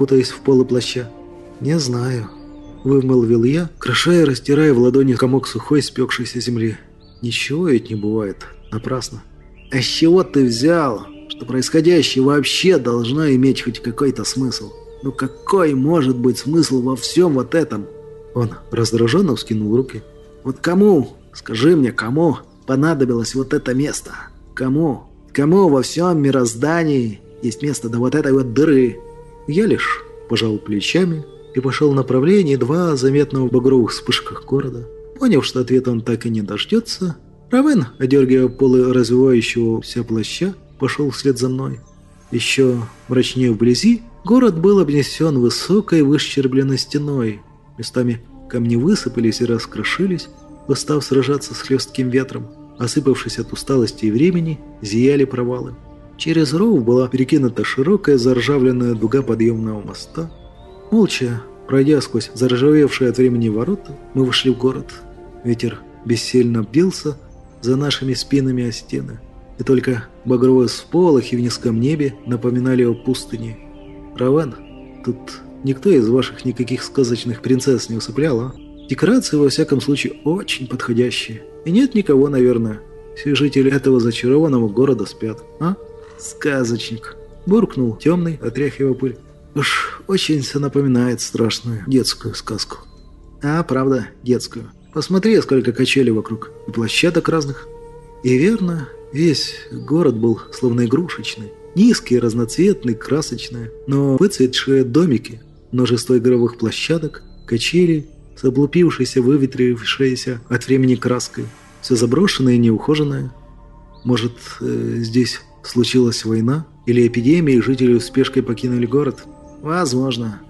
кутаясь в полы плаща. «Не знаю», — вымолвил я, крошая и растирая в ладони комок сухой спекшейся земли. «Ничего ведь не бывает. Напрасно». «А с чего ты взял, что происходящее вообще должно иметь хоть какой-то смысл? Ну какой может быть смысл во всем вот этом?» Он раздраженно вскинул руки. «Вот кому, скажи мне, кому понадобилось вот это место? Кому? Кому во всем мироздании есть место до вот этой вот дыры?» Я лишь пожал плечами и пошел в направлении два заметного в багровых вспышках города. Поняв, что ответа он так и не дождется, Равен, одергивая полы развивающегося плаща, пошел вслед за мной. Еще мрачнее вблизи город был обнесен высокой выщербленной стеной. Местами камни высыпались и раскрошились, устав сражаться с хлестким ветром. Осыпавшись от усталости и времени, зияли провалы. Через ров была перекинута широкая заржавленная дуга подъемного моста. Молча, пройдя сквозь заржавевшие от времени ворота, мы вошли в город. Ветер бессильно бился за нашими спинами о стены, и только багровые сполохи в низком небе напоминали о пустыне. «Равен, тут никто из ваших никаких сказочных принцесс не усыплял, а? Декорации, во всяком случае, очень подходящие. И нет никого, наверное. Все жители этого зачарованного города спят, а?» «Сказочник», — буркнул темный, отряхивая пыль. «Уж очень все напоминает страшную детскую сказку». «А, правда, детскую. Посмотри, сколько качелей вокруг, и площадок разных». И верно, весь город был словно игрушечный. Низкие, разноцветные, красочные, но выцветшие домики, множество игровых площадок, качели с облупившейся, выветрившейся от времени краской. Все заброшенное и неухоженное. Может, э, здесь случилась война или эпидемия, и жители в спешке покинули город? Возможно.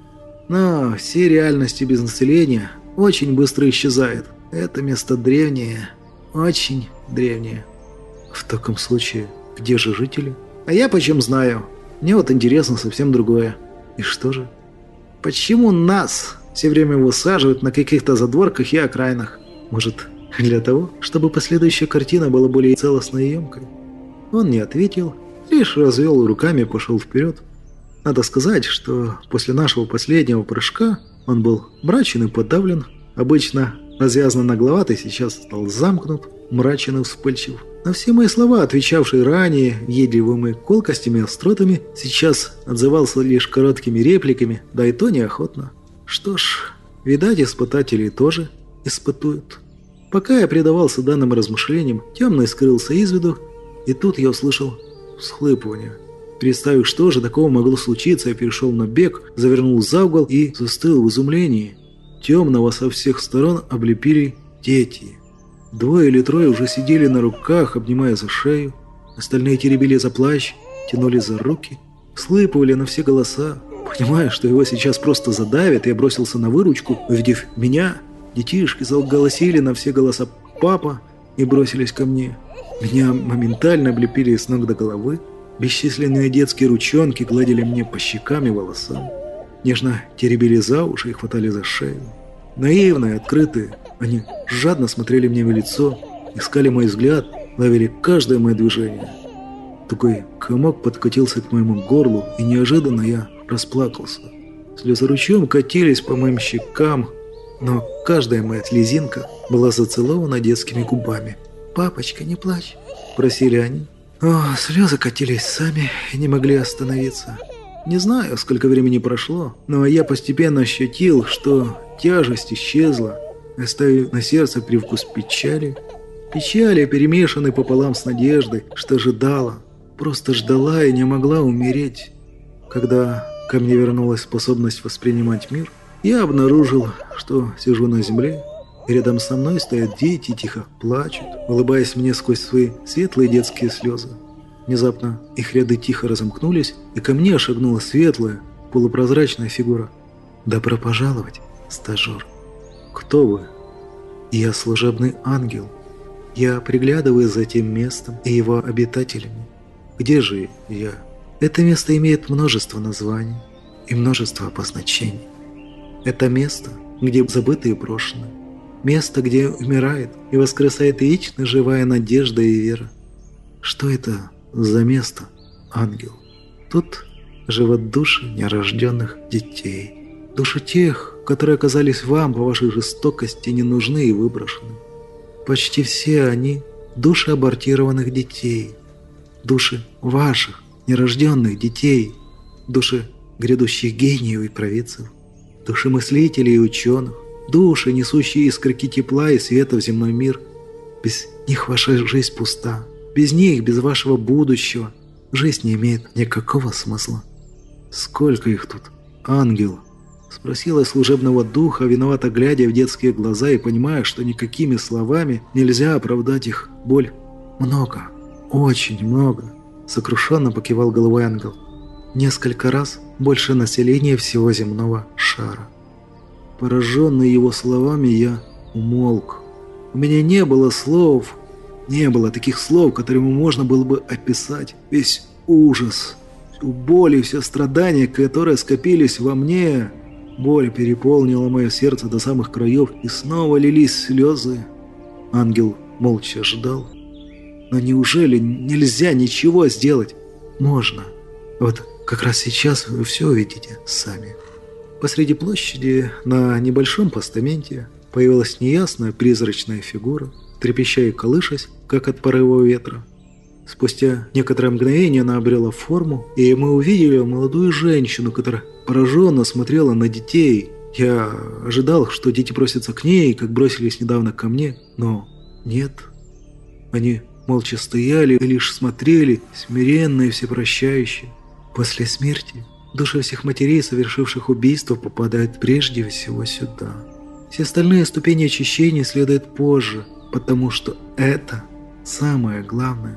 Но все реальности без населения очень быстро исчезают. Это место древнее, очень древнее. В таком случае, где же жители? А я почем знаю? Мне вот интересно совсем другое. И что же? Почему нас все время высаживают на каких-то задворках и окраинах? Может, для того, чтобы последующая картина была более целостной и емкой? Он не ответил, лишь развел руками и пошел вперед. Надо сказать, что после нашего последнего прыжка он был мрачен и подавлен. Обычно развязно нагловатый, сейчас стал замкнут, мрачен и вспыльчив. На все мои слова, отвечавшие ранее въедливыми колкостями и остротами, сейчас отзывался лишь короткими репликами, да и то неохотно. Что ж, видать, испытатели тоже испытуют. Пока я предавался данным размышлениям, темный скрылся из виду, и тут я услышал всхлипывание. Представив, что же такого могло случиться, я перешел на бег, завернул за угол и застыл в изумлении. Темного со всех сторон облепили дети. Двое или трое уже сидели на руках, обнимая за шею. Остальные теребили за плащ, тянули за руки, всхлипывали на все голоса. Понимая, что его сейчас просто задавят, я бросился на выручку. Увидев меня, детишки заголосили на все голоса «папа» и бросились ко мне. Меня моментально облепили с ног до головы. Бесчисленные детские ручонки гладили мне по щекам и волосам. Нежно теребили за уши и хватали за шею. Наивные, открытые, они жадно смотрели мне в лицо, искали мой взгляд, ловили каждое мое движение. Такой комок подкатился к моему горлу, и неожиданно я расплакался. Слезы ручьем катились по моим щекам, но каждая моя слезинка была зацелована детскими губами. «Папочка, не плачь», – просили они. О, слезы катились сами и не могли остановиться. Не знаю, сколько времени прошло, но я постепенно ощутил, что тяжесть исчезла, оставив на сердце привкус печали. Печали, перемешанной пополам с надеждой, что ждала, просто ждала и не могла умереть. Когда ко мне вернулась способность воспринимать мир, я обнаружил, что сижу на земле, и рядом со мной стоят дети и тихо плачут, улыбаясь мне сквозь свои светлые детские слезы. Внезапно их ряды тихо разомкнулись, и ко мне шагнула светлая, полупрозрачная фигура. «Добро пожаловать, стажер». «Кто вы?» «Я служебный ангел. Я приглядываю за тем местом и его обитателями. Где же я?» «Это место имеет множество названий и множество обозначений. Это место, где забытые брошены. Место, где умирает и воскресает вечно живая надежда и вера. Что это за место, ангел?» Тут живут души нерожденных детей. Души тех, которые оказались вам по вашей жестокости не нужны и выброшены. Почти все они – души абортированных детей, души ваших нерожденных детей, души грядущих гениев и провидцев, души мыслителей и ученых, души, несущие искорки тепла и света в земной мир. Без них ваша жизнь пуста. Без них, без вашего будущего, жизнь не имеет никакого смысла. «Сколько их тут, ангел?» – спросила служебного духа, виновато глядя в детские глаза и понимая, что никакими словами нельзя оправдать их боль. «Много, очень много», – сокрушенно покивал головой ангел. «Несколько раз больше населения всего земного шара». Пораженный его словами, я умолк. У меня не было слов, не было таких слов, которыми можно было бы описать весь ужас, всю боль и все страдания, которые скопились во мне. Боль переполнила мое сердце до самых краев, и снова лились слезы. Ангел молча ждал. Но неужели нельзя ничего сделать? Можно. Вот как раз сейчас вы все увидите сами. Посреди площади, на небольшом постаменте, появилась неясная призрачная фигура, трепеща и колышась, как от порыва ветра. Спустя некоторое мгновение она обрела форму, и мы увидели молодую женщину, которая пораженно смотрела на детей. Я ожидал, что дети бросятся к ней, как бросились недавно ко мне, но нет. Они молча стояли и лишь смотрели, смиренно и всепрощающие. После смерти души всех матерей, совершивших убийство, попадают прежде всего сюда. Все остальные ступени очищения следуют позже, потому что это самое главное.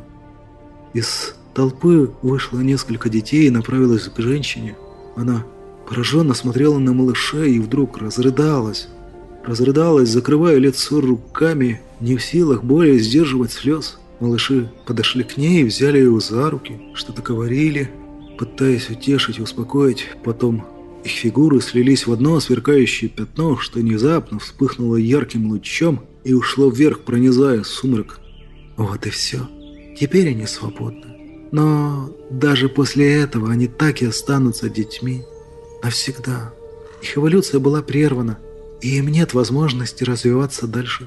Из толпы вышло несколько детей и направилось к женщине. Она пораженно смотрела на малыша и вдруг разрыдалась. Разрыдалась, закрывая лицо руками, не в силах более сдерживать слез. Малыши подошли к ней, взяли ее за руки, что-то говорили, пытаясь утешить и успокоить. Потом их фигуры слились в одно сверкающее пятно, что внезапно вспыхнуло ярким лучом и ушло вверх, пронизая сумрак. Вот и все. Теперь они свободны. Но даже после этого они так и останутся детьми. Навсегда. Их эволюция была прервана, и им нет возможности развиваться дальше.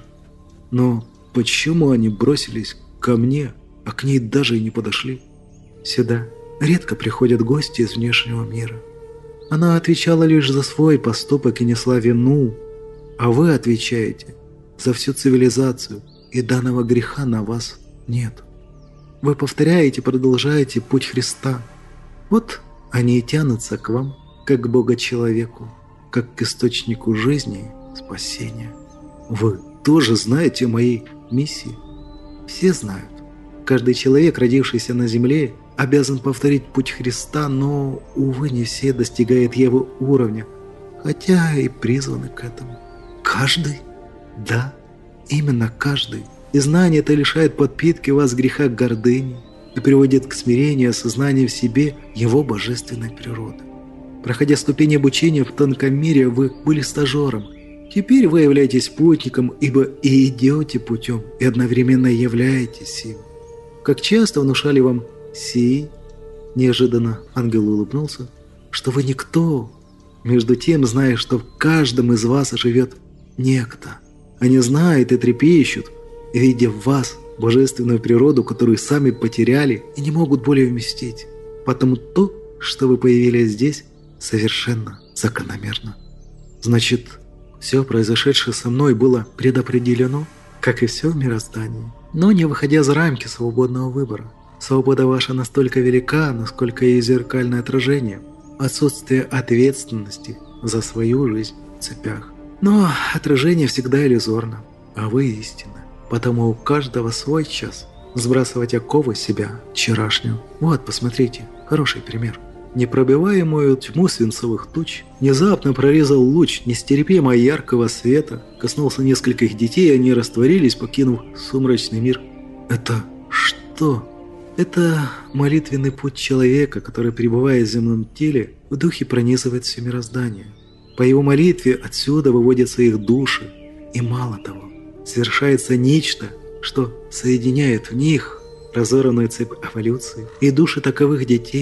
Но почему они бросились ко мне, а к ней даже и не подошли? Сюда редко приходят гости из внешнего мира. Она отвечала лишь за свой поступок и несла вину, а вы отвечаете за всю цивилизацию, и данного греха на вас нет. Вы повторяете, продолжаете путь Христа. Вот они и тянутся к вам, как к Бога-человеку, как к источнику жизни и спасения. Вы тоже знаете о моей миссии? Все знают. Каждый человек, родившийся на земле, обязан повторить путь Христа, но, увы, не все достигают его уровня, хотя и призваны к этому. Каждый? Да, именно каждый. И знание это лишает подпитки вас греха гордыни и приводит к смирению и осознанию в себе его божественной природы. Проходя ступень обучения в тонком мире, вы были стажером. Теперь вы являетесь путником, ибо и идете путем, и одновременно являетесь им. Как часто внушали вам сии, неожиданно ангел улыбнулся, что вы никто, между тем, зная, что в каждом из вас живет некто. Они знают и трепещут, видя в вас божественную природу, которую сами потеряли и не могут более вместить. Потому то, что вы появились здесь, совершенно закономерно. Значит, все произошедшее со мной было предопределено, как и все в мироздании, но не выходя за рамки свободного выбора. Свобода ваша настолько велика, насколько и зеркальное отражение, отсутствие ответственности за свою жизнь в цепях. Но отражение всегда иллюзорно, а вы истинны. Потому у каждого свой час сбрасывать оковы себя вчерашнего. Вот, посмотрите, хороший пример. Непробиваемую тьму свинцовых туч внезапно прорезал луч нестерпимо яркого света, коснулся нескольких детей, и они растворились, покинув сумрачный мир. Это что? Это молитвенный путь человека, который, пребывая в земном теле, в духе пронизывает все мироздание. По его молитве отсюда выводятся их души, и мало того, совершается нечто, что соединяет в них разорванную цепь эволюции, и души таковых детей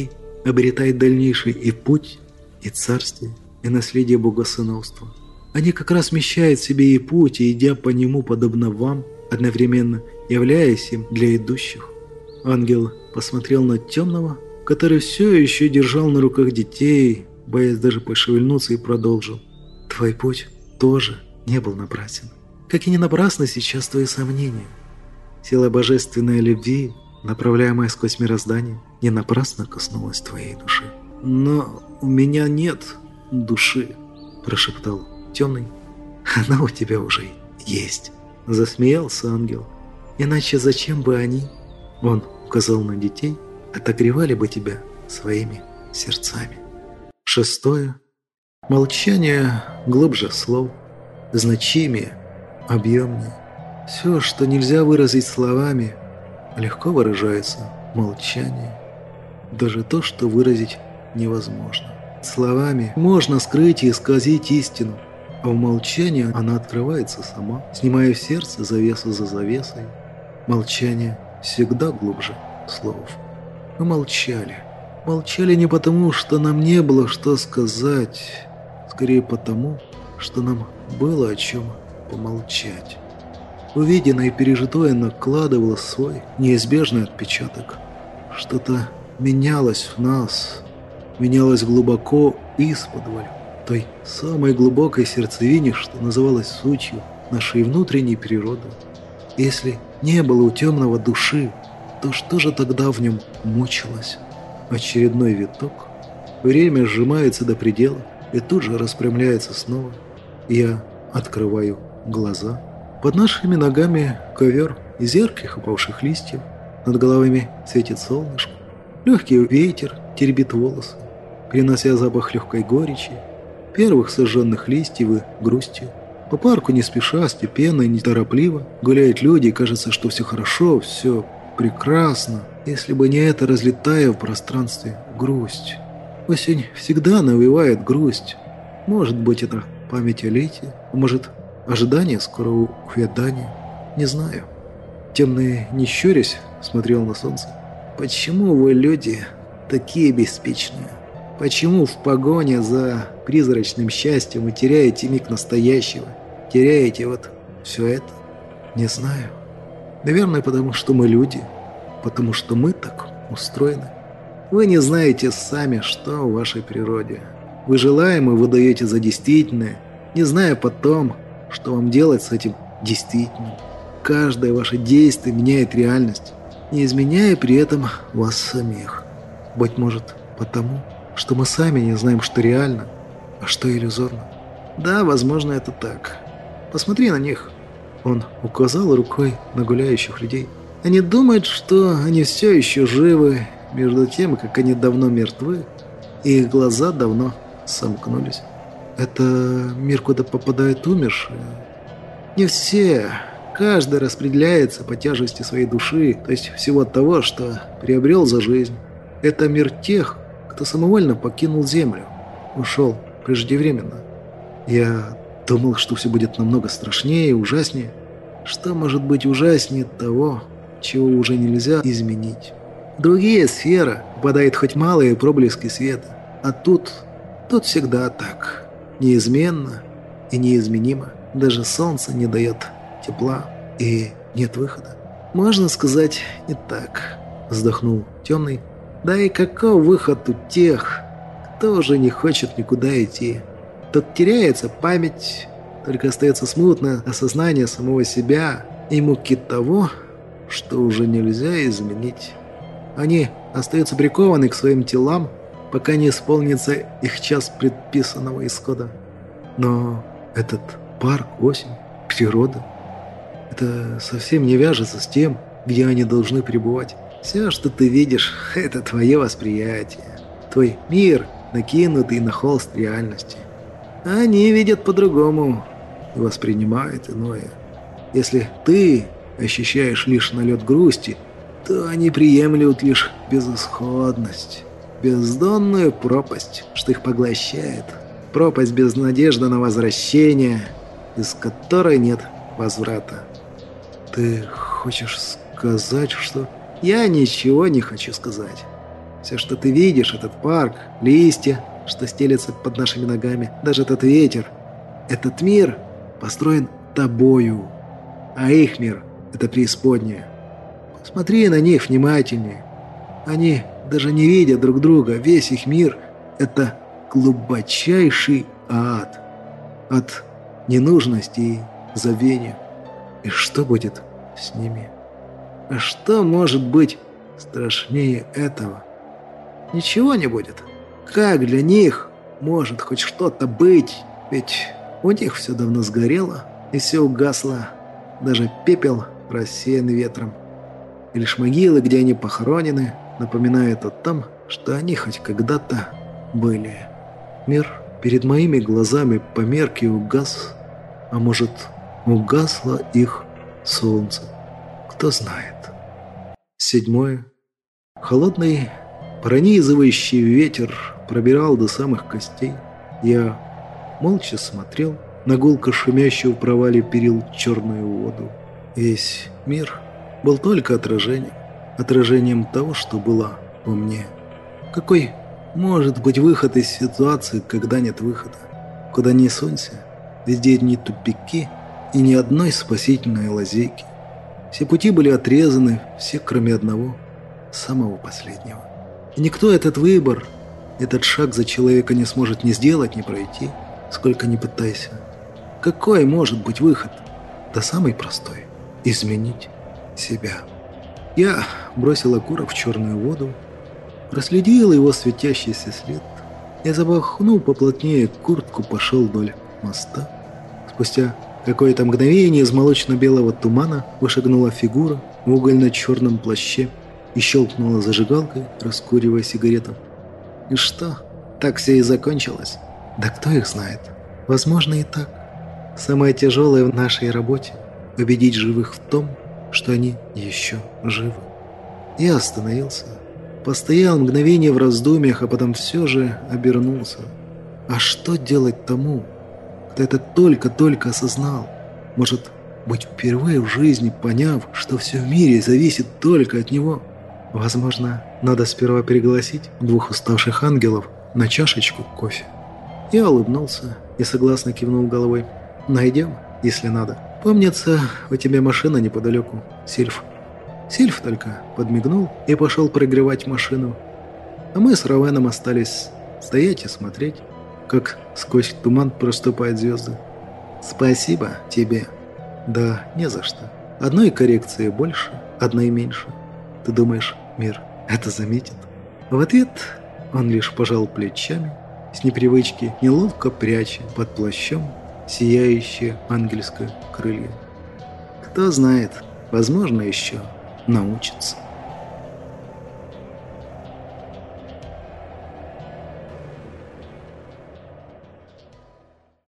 обретает дальнейший и путь, и царствие, и наследие богосыновства. Они как раз вмещают в себе и путь, и, идя по нему, подобно вам, одновременно являясь им для идущих. Ангел посмотрел на темного, который все еще держал на руках детей, боясь даже пошевельнуться, и продолжил. Твой путь тоже не был напрасен. Как и не напрасны сейчас твои сомнения. Сила божественной любви, направляемая сквозь мироздание, не напрасно коснулась твоей души. «Но у меня нет души», – прошептал темный. «Она у тебя уже есть», – засмеялся ангел. «Иначе зачем бы они, – он указал на детей, – отогревали бы тебя своими сердцами». Шестое. Молчание глубже слов, значимее, объемнее. Все, что нельзя выразить словами, легко выражается в молчании. Даже то, что выразить невозможно. Словами можно скрыть и исказить истину, а в молчании она открывается сама, снимая в сердце завесу за завесой. Молчание всегда глубже слов. Мы молчали. Молчали не потому, что нам не было что сказать, скорее потому, что нам было о чем помолчать. Увиденное и пережитое накладывало свой неизбежный отпечаток. Что-то менялось в нас, менялось глубоко исподволь, той самой глубокой сердцевине, что называлось сутью нашей внутренней природы. Если не было у темного души, то что же тогда в нем мучилось? Очередной виток. Время сжимается до предела и тут же распрямляется снова. Я открываю глаза. Под нашими ногами ковер из ярких упавших листьев. Над головами светит солнышко. Легкий ветер теребит волосы, перенося запах легкой горечи, первых сожженных листьев и грусти. По парку не спеша, степенно и неторопливо гуляют люди, и кажется, что все хорошо, все прекрасно, если бы не эта разлетая в пространстве грусть. Осень всегда навевает грусть. Может быть, это память о лете, а может, ожидание скорого увядания. Не знаю. Темный, не щурясь, смотрел на солнце. Почему вы, люди, такие беспечные? Почему в погоне за призрачным счастьем вы теряете миг настоящего? Теряете вот все это? Не знаю. Наверное, потому что мы люди. Потому что мы так устроены. Вы не знаете сами, что в вашей природе. Вы желаемое выдаете за действительное, не зная потом, что вам делать с этим действительным. Каждое ваше действие меняет реальность, не изменяя при этом вас самих. Быть может, потому, что мы сами не знаем, что реально, а что иллюзорно. Да, возможно, это так. Посмотри на них. Он указал рукой на гуляющих людей. Они думают, что они все еще живы, между тем, как они давно мертвы, и их глаза давно сомкнулись. Это мир, куда попадают умершие? Не все. Каждый распределяется по тяжести своей души, то есть всего того, что приобрел за жизнь. Это мир тех, кто самовольно покинул землю, ушел преждевременно. Я думал, что все будет намного страшнее и ужаснее. Что может быть ужаснее того, чего уже нельзя изменить? В другие сферы попадает хоть малые проблески света, а тут, тут всегда так. Неизменно и неизменимо. Даже солнце не дает тепла и нет выхода. Можно сказать, не так, вздохнул темный. Да и какой выход у тех, кто уже не хочет никуда идти? Тут теряется память, только остается смутное осознание самого себя и муки того, что уже нельзя изменить. Они остаются прикованы к своим телам, пока не исполнится их час предписанного исхода. Но этот парк, осень, природа — это совсем не вяжется с тем, где они должны пребывать. Все, что ты видишь, — это твое восприятие, твой мир, накинутый на холст реальности. Они видят по-другому и воспринимают иное. Если ты ощущаешь лишь налет грусти, то они приемлют лишь безысходность, бездонную пропасть, что их поглощает, пропасть без надежды на возвращение, из которой нет возврата. Ты хочешь сказать, что... Я ничего не хочу сказать. Все, что ты видишь, этот парк, листья, что стелется под нашими ногами, даже этот ветер, этот мир построен тобою, а их мир — это преисподняя. Посмотри на них внимательнее. Они даже не видят друг друга. Весь их мир — это глубочайший ад. От ненужности и забвения. И что будет с ними? А что может быть страшнее этого? Ничего не будет. Как для них может хоть что-то быть? Ведь у них все давно сгорело, и все угасло. Даже пепел рассеян ветром. И лишь могилы, где они похоронены, напоминают о том, что они хоть когда-то были. Мир перед моими глазами померк и угас, а может, угасло их солнце. Кто знает. Седьмое. Холодный, пронизывающий ветер пробирал до самых костей. Я молча смотрел на гулко шумящую в провале перил черную воду. Весь мир был только отражением, отражением того, что было во мне. Какой может быть выход из ситуации, когда нет выхода? Куда ни сунься, везде одни тупики и ни одной спасительной лазейки. Все пути были отрезаны, все кроме одного, самого последнего. И никто этот выбор, этот шаг за человека не сможет ни сделать, ни пройти, сколько ни пытайся. Какой может быть выход? Да самый простой – изменить себя. Я бросил окурок в черную воду, проследил его светящийся след и, запахнув поплотнее куртку, пошел вдоль моста. Спустя какое-то мгновение из молочно-белого тумана вышагнула фигура в угольно-черном плаще и щелкнула зажигалкой, раскуривая сигарету. И что? Так все и закончилось? Да кто их знает? Возможно и так. Самое тяжелое в нашей работе – убедить живых в том, что они еще живы. Я остановился, постоял мгновение в раздумьях, а потом все же обернулся. А что делать тому, кто это только-только осознал? Может быть, впервые в жизни поняв, что все в мире зависит только от него? Возможно, надо сперва пригласить двух уставших ангелов на чашечку кофе. Я улыбнулся и согласно кивнул головой. «Найдем, если надо. Помнится, у тебя машина неподалеку, Сильф». Сильф только подмигнул и пошел прогревать машину. А мы с Ровеном остались стоять и смотреть, как сквозь туман проступают звезды. «Спасибо тебе». «Да, не за что. Одной коррекции больше, одной меньше. Ты думаешь, мир это заметит?» В ответ он лишь пожал плечами, с непривычки неловко пряча под плащом сияющее ангельское крылья. Кто знает, возможно, еще научится.